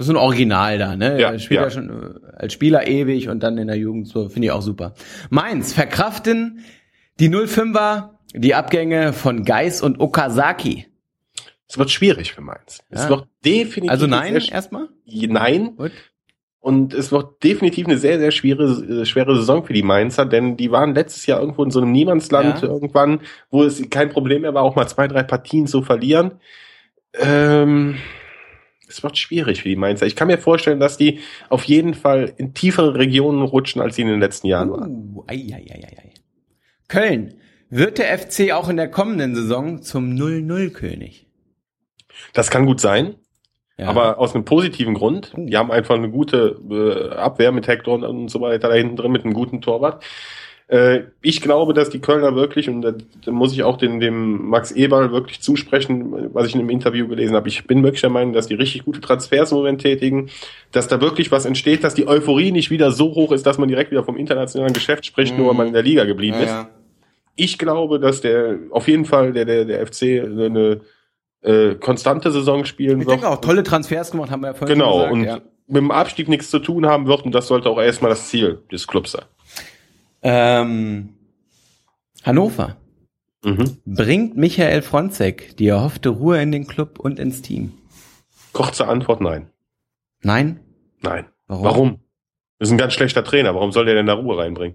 Das ist ein Original da, ne? Ja, Er spielt ja schon als Spieler ewig und dann in der Jugend, so finde ich auch super. Mainz verkraften die 05er die Abgänge von Geis und Okazaki. Es wird schwierig für Mainz. Ja. Es wird definitiv. Also nein, erstmal? Nein. Gut. Und es wird definitiv eine sehr, sehr schwere Saison für die Mainzer, denn die waren letztes Jahr irgendwo in so einem Niemandsland irgendwann, wo es kein Problem mehr war, auch mal 2, 3 Partien zu verlieren. Es wird schwierig für die Mainzer. Ich kann mir vorstellen, dass die auf jeden Fall in tiefere Regionen rutschen, als sie in den letzten Jahren waren. Köln. Wird der FC auch in der kommenden Saison zum 0-0-König? Das kann gut sein. Ja. Aber aus einem positiven Grund. Die haben einfach eine gute Abwehr mit Hector und so weiter da hinten drin, mit einem guten Torwart. Ich glaube, dass die Kölner wirklich, und da muss ich auch dem Max Eberl wirklich zusprechen, was ich in einem Interview gelesen habe, ich bin wirklich der Meinung, dass die richtig gute Transfers im Moment tätigen, dass da wirklich was entsteht, dass die Euphorie nicht wieder so hoch ist, dass man direkt wieder vom internationalen Geschäft spricht, nur weil man in der Liga geblieben ist. Ja. Ich glaube, dass auf jeden Fall der FC eine konstante Saison spielen wird. Ich denke auch, tolle Transfers gemacht, haben wir ja vorhin gesagt. Genau, und ja. mit dem Abstieg nichts zu tun haben wird, und das sollte auch erstmal das Ziel des Clubs sein. Hannover. Bringt Michael Fronzek die erhoffte Ruhe in den Club und ins Team? Kurze Antwort, nein. Nein? Nein. Warum? Das ist ein ganz schlechter Trainer. Warum soll der denn da Ruhe reinbringen?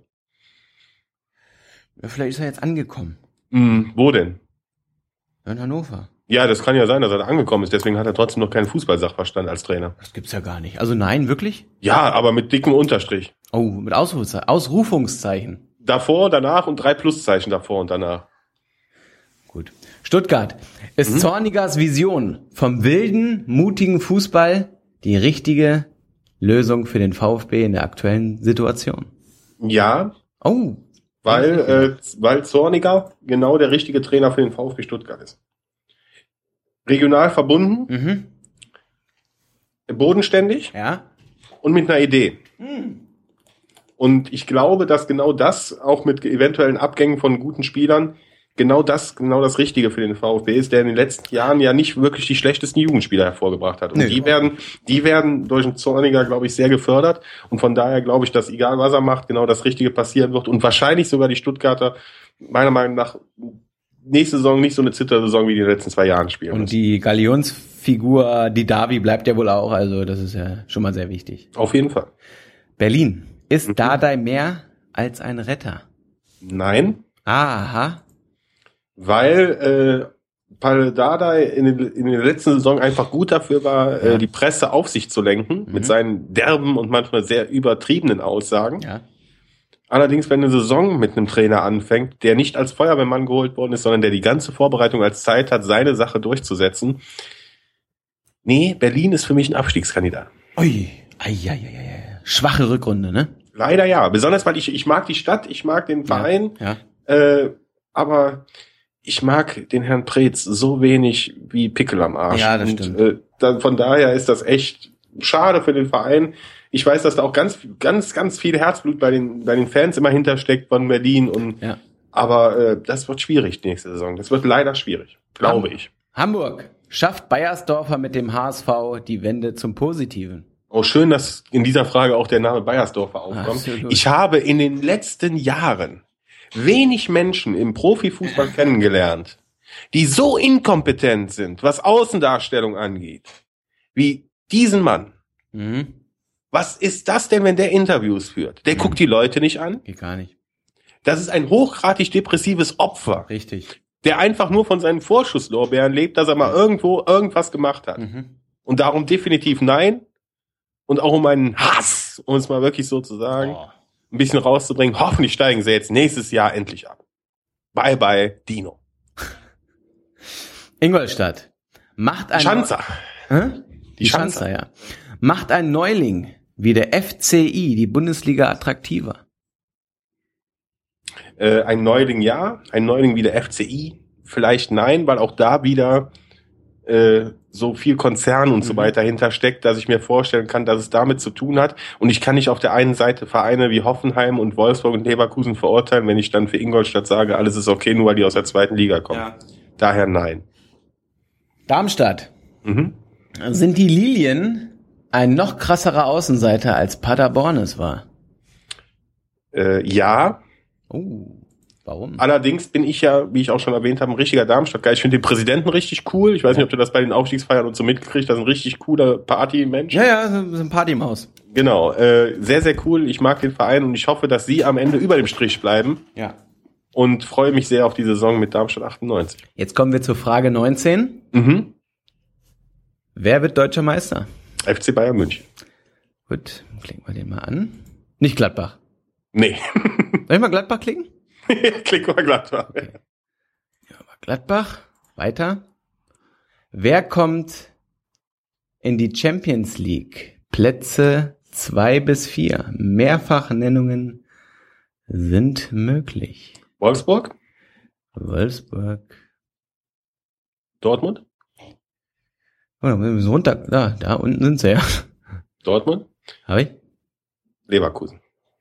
Ja, vielleicht ist er jetzt angekommen. Wo denn? In Hannover. Ja, das kann ja sein, dass er da angekommen ist. Deswegen hat er trotzdem noch keinen Fußballsachverstand als Trainer. Das gibt's ja gar nicht. Also nein, wirklich? Ja, aber mit dickem Unterstrich. Oh, mit Ausrufungszeichen. Davor, danach und 3 Pluszeichen davor und danach. Gut. Stuttgart. Ist Zornigers Vision vom wilden, mutigen Fußball die richtige Lösung für den VfB in der aktuellen Situation? Ja. Oh. Weil Zorniger genau der richtige Trainer für den VfB Stuttgart ist. Regional verbunden, bodenständig und mit einer Idee. Und ich glaube, dass genau das, auch mit eventuellen Abgängen von guten Spielern, genau das Richtige für den VfB ist, der in den letzten Jahren ja nicht wirklich die schlechtesten Jugendspieler hervorgebracht hat. Und die werden durch den Zorniger, glaube ich, sehr gefördert. Und von daher glaube ich, dass egal was er macht, genau das Richtige passieren wird. Und wahrscheinlich sogar die Stuttgarter, meiner Meinung nach, nächste Saison nicht so eine Zittersaison wie die letzten 2 Jahren spielen. Und die Galionsfigur, die Davi, bleibt ja wohl auch. Also das ist ja schon mal sehr wichtig. Auf jeden Fall. Berlin. Ist Dardai mehr als ein Retter? Nein. Aha. Weil Paul Dardai in der letzten Saison einfach gut dafür war, die Presse auf sich zu lenken, mit seinen derben und manchmal sehr übertriebenen Aussagen. Ja. Allerdings, wenn eine Saison mit einem Trainer anfängt, der nicht als Feuerwehrmann geholt worden ist, sondern der die ganze Vorbereitung als Zeit hat, seine Sache durchzusetzen. Nee, Berlin ist für mich ein Abstiegskandidat. Ui, schwache Rückrunde, ne? Leider ja, besonders weil ich mag die Stadt, ich mag den Verein, aber ich mag den Herrn Preetz so wenig wie Pickel am Arsch. Ja, das stimmt. Von daher ist das echt schade für den Verein. Ich weiß, dass da auch ganz viel Herzblut bei den Fans immer hintersteckt von Berlin aber das wird schwierig nächste Saison. Das wird leider schwierig, glaube ich. Hamburg. Schafft Beiersdorfer mit dem HSV die Wende zum Positiven? Oh, schön, dass in dieser Frage auch der Name Beiersdorfer aufkommt. Absolut. Ich habe in den letzten Jahren wenig Menschen im Profifußball kennengelernt, die so inkompetent sind, was Außendarstellung angeht, wie diesen Mann. Was ist das denn, wenn der Interviews führt? Der guckt die Leute nicht an? Geht gar nicht. Das ist ein hochgradig depressives Opfer. Richtig. Der einfach nur von seinen Vorschusslorbeeren lebt, dass er mal irgendwo irgendwas gemacht hat. Und darum definitiv nein. Und auch um einen Hass, um es mal wirklich so zu sagen, ein bisschen rauszubringen. Hoffentlich steigen sie jetzt nächstes Jahr endlich ab. Bye bye, Dino. Ingolstadt. Macht ein Schanzer. Die Schanzer, ja. Macht ein Neuling wie der FCI die Bundesliga attraktiver? Ein Neuling ja, ein Neuling wie der FCI vielleicht nein, weil auch da wieder so viel Konzern und so weiter hintersteckt, dass ich mir vorstellen kann, dass es damit zu tun hat. Und ich kann nicht auf der einen Seite Vereine wie Hoffenheim und Wolfsburg und Leverkusen verurteilen, wenn ich dann für Ingolstadt sage, alles ist okay, nur weil die aus der 2. Liga kommen. Ja. Daher nein. Darmstadt. Sind die Lilien ein noch krasserer Außenseiter als Paderborn es war? Ja. Warum? Allerdings bin ich ja, wie ich auch schon erwähnt habe, ein richtiger Darmstadt-Geil. Ich finde den Präsidenten richtig cool. Ich weiß nicht, ob du das bei den Aufstiegsfeiern und so mitgekriegt hast. Das ist ein richtig cooler Partymensch. Ja, so ein Partymaus. Genau. Sehr, sehr cool. Ich mag den Verein und ich hoffe, dass sie am Ende über dem Strich bleiben. Ja. Und freue mich sehr auf die Saison mit Darmstadt 98. Jetzt kommen wir zur Frage 19. Wer wird deutscher Meister? FC Bayern München. Gut, klicken wir den mal an. Nicht Gladbach. Nee. Soll ich mal Gladbach klicken? Klick mal Gladbach. Okay. Ja, mal Gladbach. Weiter. Wer kommt in die Champions League? Plätze 2 bis 4. Mehrfachnennungen sind möglich. Wolfsburg? Dortmund? Oh, wir müssen runter. Da unten sind sie ja. Dortmund? Hab ich? Leverkusen.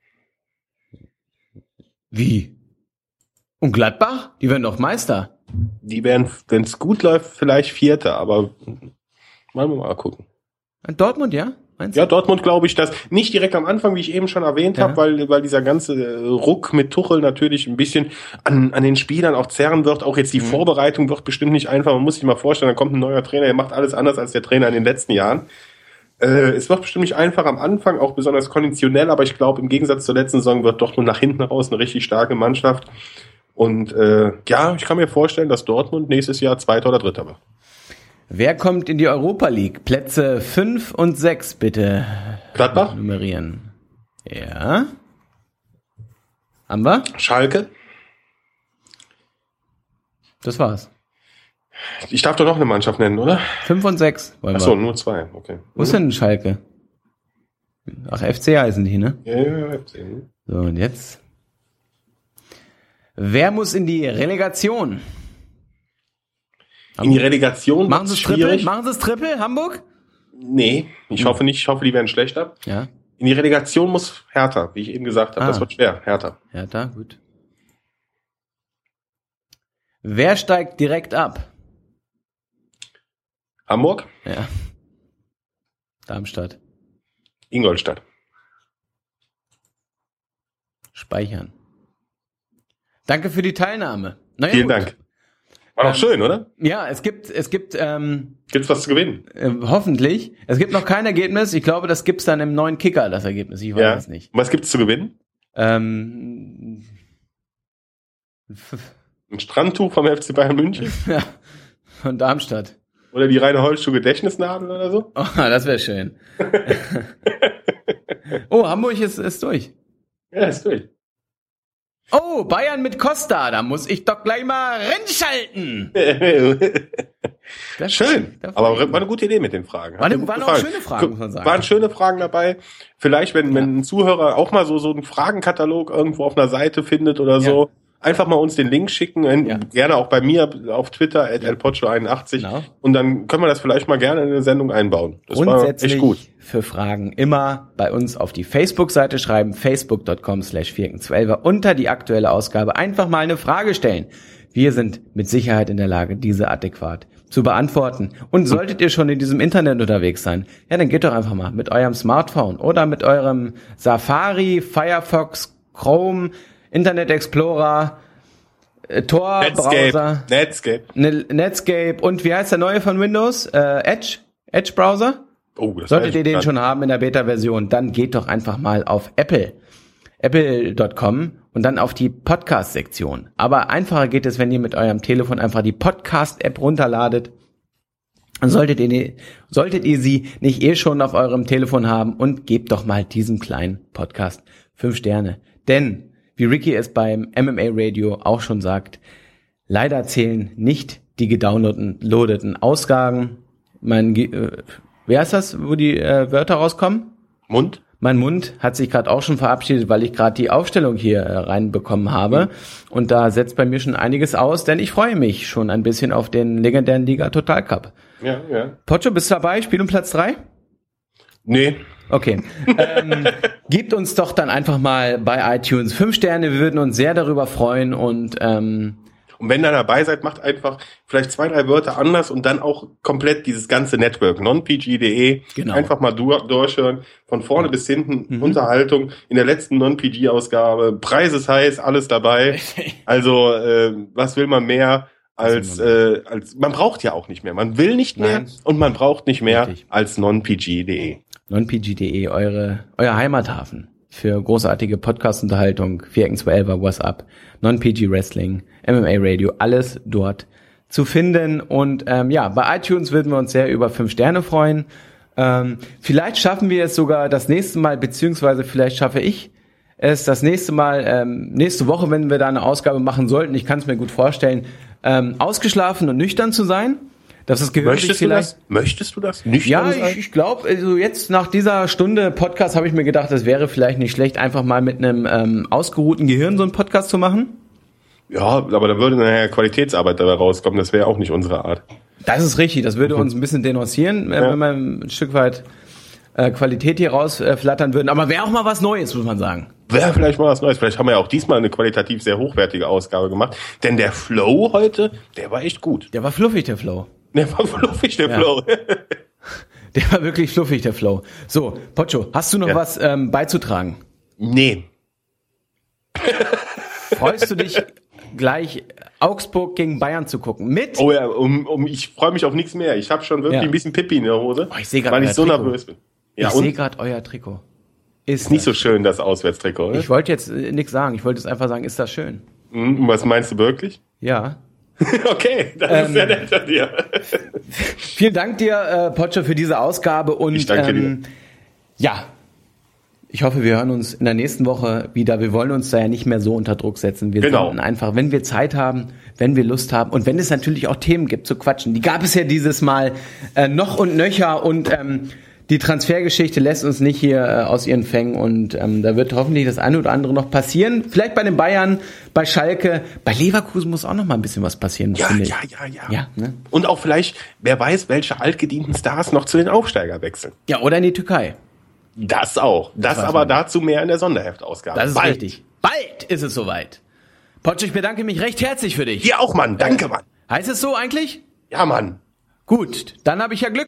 Wie? Und Gladbach? Die werden doch Meister. Die werden, wenn es gut läuft, vielleicht Vierter, aber wollen wir mal gucken. Dortmund, ja? Meinst du? Ja, Dortmund glaube ich, dass nicht direkt am Anfang, wie ich eben schon erwähnt habe, weil dieser ganze Ruck mit Tuchel natürlich ein bisschen an den Spielern auch zerren wird. Auch jetzt die Vorbereitung wird bestimmt nicht einfach. Man muss sich mal vorstellen, da kommt ein neuer Trainer, der macht alles anders als der Trainer in den letzten Jahren. Es wird bestimmt nicht einfach am Anfang, auch besonders konditionell, aber ich glaube, im Gegensatz zur letzten Saison wird Dortmund nach hinten raus eine richtig starke Mannschaft. Und ja, ich kann mir vorstellen, dass Dortmund nächstes Jahr Zweiter oder Dritter wird. Wer kommt in die Europa League? Plätze 5 und 6, bitte. Gladbach? Nummerieren. Ja. Haben wir? Schalke? Das war's. Ich darf doch noch eine Mannschaft nennen, oder? 5 und 6 wollen wir. Achso, nur 2, okay. Wo ist denn Schalke? Ach, FC heißen die, ne? Ja, FC. So, und jetzt? Wer muss in die Relegation? In die Relegation? Machen Sie es Triple? Machen Sie es Triple, Hamburg? Nee, ich hoffe nicht. Ich hoffe, die werden schlechter. Ja. In die Relegation muss Hertha, wie ich eben gesagt habe. Das wird schwer. Hertha, gut. Wer steigt direkt ab? Hamburg? Ja. Darmstadt. Ingolstadt. Speichern. Danke für die Teilnahme. Naja, vielen Dank. War doch schön, oder? Ja, es gibt gibt's was zu gewinnen? Hoffentlich. Es gibt noch kein Ergebnis. Ich glaube, das gibt's dann im neuen Kicker, das Ergebnis. Ich weiß es nicht. Was gibt's zu gewinnen? Ein Strandtuch vom FC Bayern München? Ja, von Darmstadt. Oder die reine Holzschuh Gedächtnisnadel oder so? Oh, das wäre schön. Oh, Hamburg ist durch. Ja, ist durch. Oh, Bayern mit Costa, da muss ich doch gleich mal reinschalten. Schön, aber war eine gute Idee mit den Fragen. Waren auch schöne Fragen, muss man sagen. Waren schöne Fragen dabei. Vielleicht, wenn ein Zuhörer auch mal so einen Fragenkatalog irgendwo auf einer Seite findet oder so, einfach mal uns den Link schicken, gerne auch bei mir auf Twitter @elpocho81 genau. Und dann können wir das vielleicht mal gerne in eine Sendung einbauen. Das grundsätzlich war echt gut. Für Fragen immer bei uns auf die Facebook-Seite schreiben, facebook.com/Firken12er unter die aktuelle Ausgabe einfach mal eine Frage stellen. Wir sind mit Sicherheit in der Lage, diese adäquat zu beantworten. Und solltet ihr schon in diesem Internet unterwegs sein, ja, dann geht doch einfach mal mit eurem Smartphone oder mit eurem Safari, Firefox, Chrome, Internet Explorer, Tor-Browser, Netscape und wie heißt der neue von Windows? Edge-Browser? Oh, das solltet ihr den schon haben in der Beta-Version, dann geht doch einfach mal auf apple.com und dann auf die Podcast-Sektion. Aber einfacher geht es, wenn ihr mit eurem Telefon einfach die Podcast-App runterladet. Solltet ihr sie nicht schon auf eurem Telefon haben und gebt doch mal diesem kleinen Podcast 5 Sterne. Denn, wie Ricky es beim MMA Radio auch schon sagt, leider zählen nicht die gedownloadeten Ausgaben. Wer ist das, wo die Wörter rauskommen? Mund? Mein Mund hat sich gerade auch schon verabschiedet, weil ich gerade die Aufstellung hier reinbekommen habe. Und da setzt bei mir schon einiges aus, denn ich freue mich schon ein bisschen auf den legendären Liga Total Cup. Ja. Pocho, bist du dabei? Spiel um Platz 3? Nee. Okay. Gebt uns doch dann einfach mal bei iTunes 5 Sterne. Wir würden uns sehr darüber freuen und Und wenn ihr dabei seid, macht einfach vielleicht 2, 3 Wörter anders und dann auch komplett dieses ganze Network, nonpg.de, einfach mal durchhören, von vorne bis hinten, Unterhaltung, in der letzten Non-PG-Ausgabe, Preis ist heiß, alles dabei. Also, was will man mehr? Als man braucht ja auch nicht mehr. Man will nicht mehr und man braucht nicht mehr als nonpg.de. nonpg.de, euer Heimathafen für großartige Podcast-Unterhaltung, 4x211 WhatsApp, Non-PG Wrestling, MMA Radio, alles dort zu finden. Und bei iTunes würden wir uns sehr über 5 Sterne freuen. Vielleicht schaffen wir es sogar das nächste Mal, beziehungsweise vielleicht schaffe ich es das nächste Mal, nächste Woche, wenn wir da eine Ausgabe machen sollten, ich kann es mir gut vorstellen, ausgeschlafen und nüchtern zu sein. Das ist Möchtest du das? Nüchtern sein? Ich glaube, also jetzt nach dieser Stunde Podcast habe ich mir gedacht, es wäre vielleicht nicht schlecht, einfach mal mit einem ausgeruhten Gehirn so einen Podcast zu machen. Ja, aber da würde nachher Qualitätsarbeit dabei rauskommen. Das wäre auch nicht unsere Art. Das ist richtig. Das würde uns ein bisschen denonzieren, wenn wir ein Stück weit Qualität hier rausflattern würden. Aber wäre auch mal was Neues, muss man sagen. Wäre vielleicht mal was Neues. Vielleicht haben wir ja auch diesmal eine qualitativ sehr hochwertige Ausgabe gemacht. Denn der Flow heute, der war echt gut. Der war fluffig, der Flow. Der war fluffig, der Flow. Der war wirklich fluffig, der Flow. So, Pocho, hast du noch was beizutragen? Nee. Freust du dich gleich Augsburg gegen Bayern zu gucken? Mit? Oh ja, ich freue mich auf nichts mehr. Ich habe schon wirklich ein bisschen Pipi in der Hose, weil ich so nervös bin. Ja, ich sehe gerade euer Trikot. Ist nicht so schön, das Auswärtstrikot, oder? Ich wollte jetzt nichts sagen. Ich wollte jetzt einfach sagen, ist das schön? Was meinst du wirklich? Ja. Okay, das ist sehr nett an dir. Vielen Dank dir, Pocho, für diese Ausgabe. Und ich danke dir. Ja, ich hoffe, wir hören uns in der nächsten Woche wieder. Wir wollen uns da ja nicht mehr so unter Druck setzen. Wir sollten einfach, wenn wir Zeit haben, wenn wir Lust haben und wenn es natürlich auch Themen gibt zu quatschen. Die gab es ja dieses Mal noch und nöcher und die Transfergeschichte lässt uns nicht hier aus ihren Fängen und da wird hoffentlich das eine oder andere noch passieren. Vielleicht bei den Bayern, bei Schalke, bei Leverkusen muss auch noch mal ein bisschen was passieren. Ja. Ne? Und auch vielleicht, wer weiß, welche altgedienten Stars noch zu den Aufsteiger wechseln. Ja, oder in die Türkei. Das auch. Das aber dazu mehr in der Sonderheftausgabe. Das ist richtig. Bald ist es soweit. Pocho, ich bedanke mich recht herzlich für dich. Dir auch, Mann. Danke, Mann. Heißt es so eigentlich? Ja, Mann. Gut, dann habe ich ja Glück.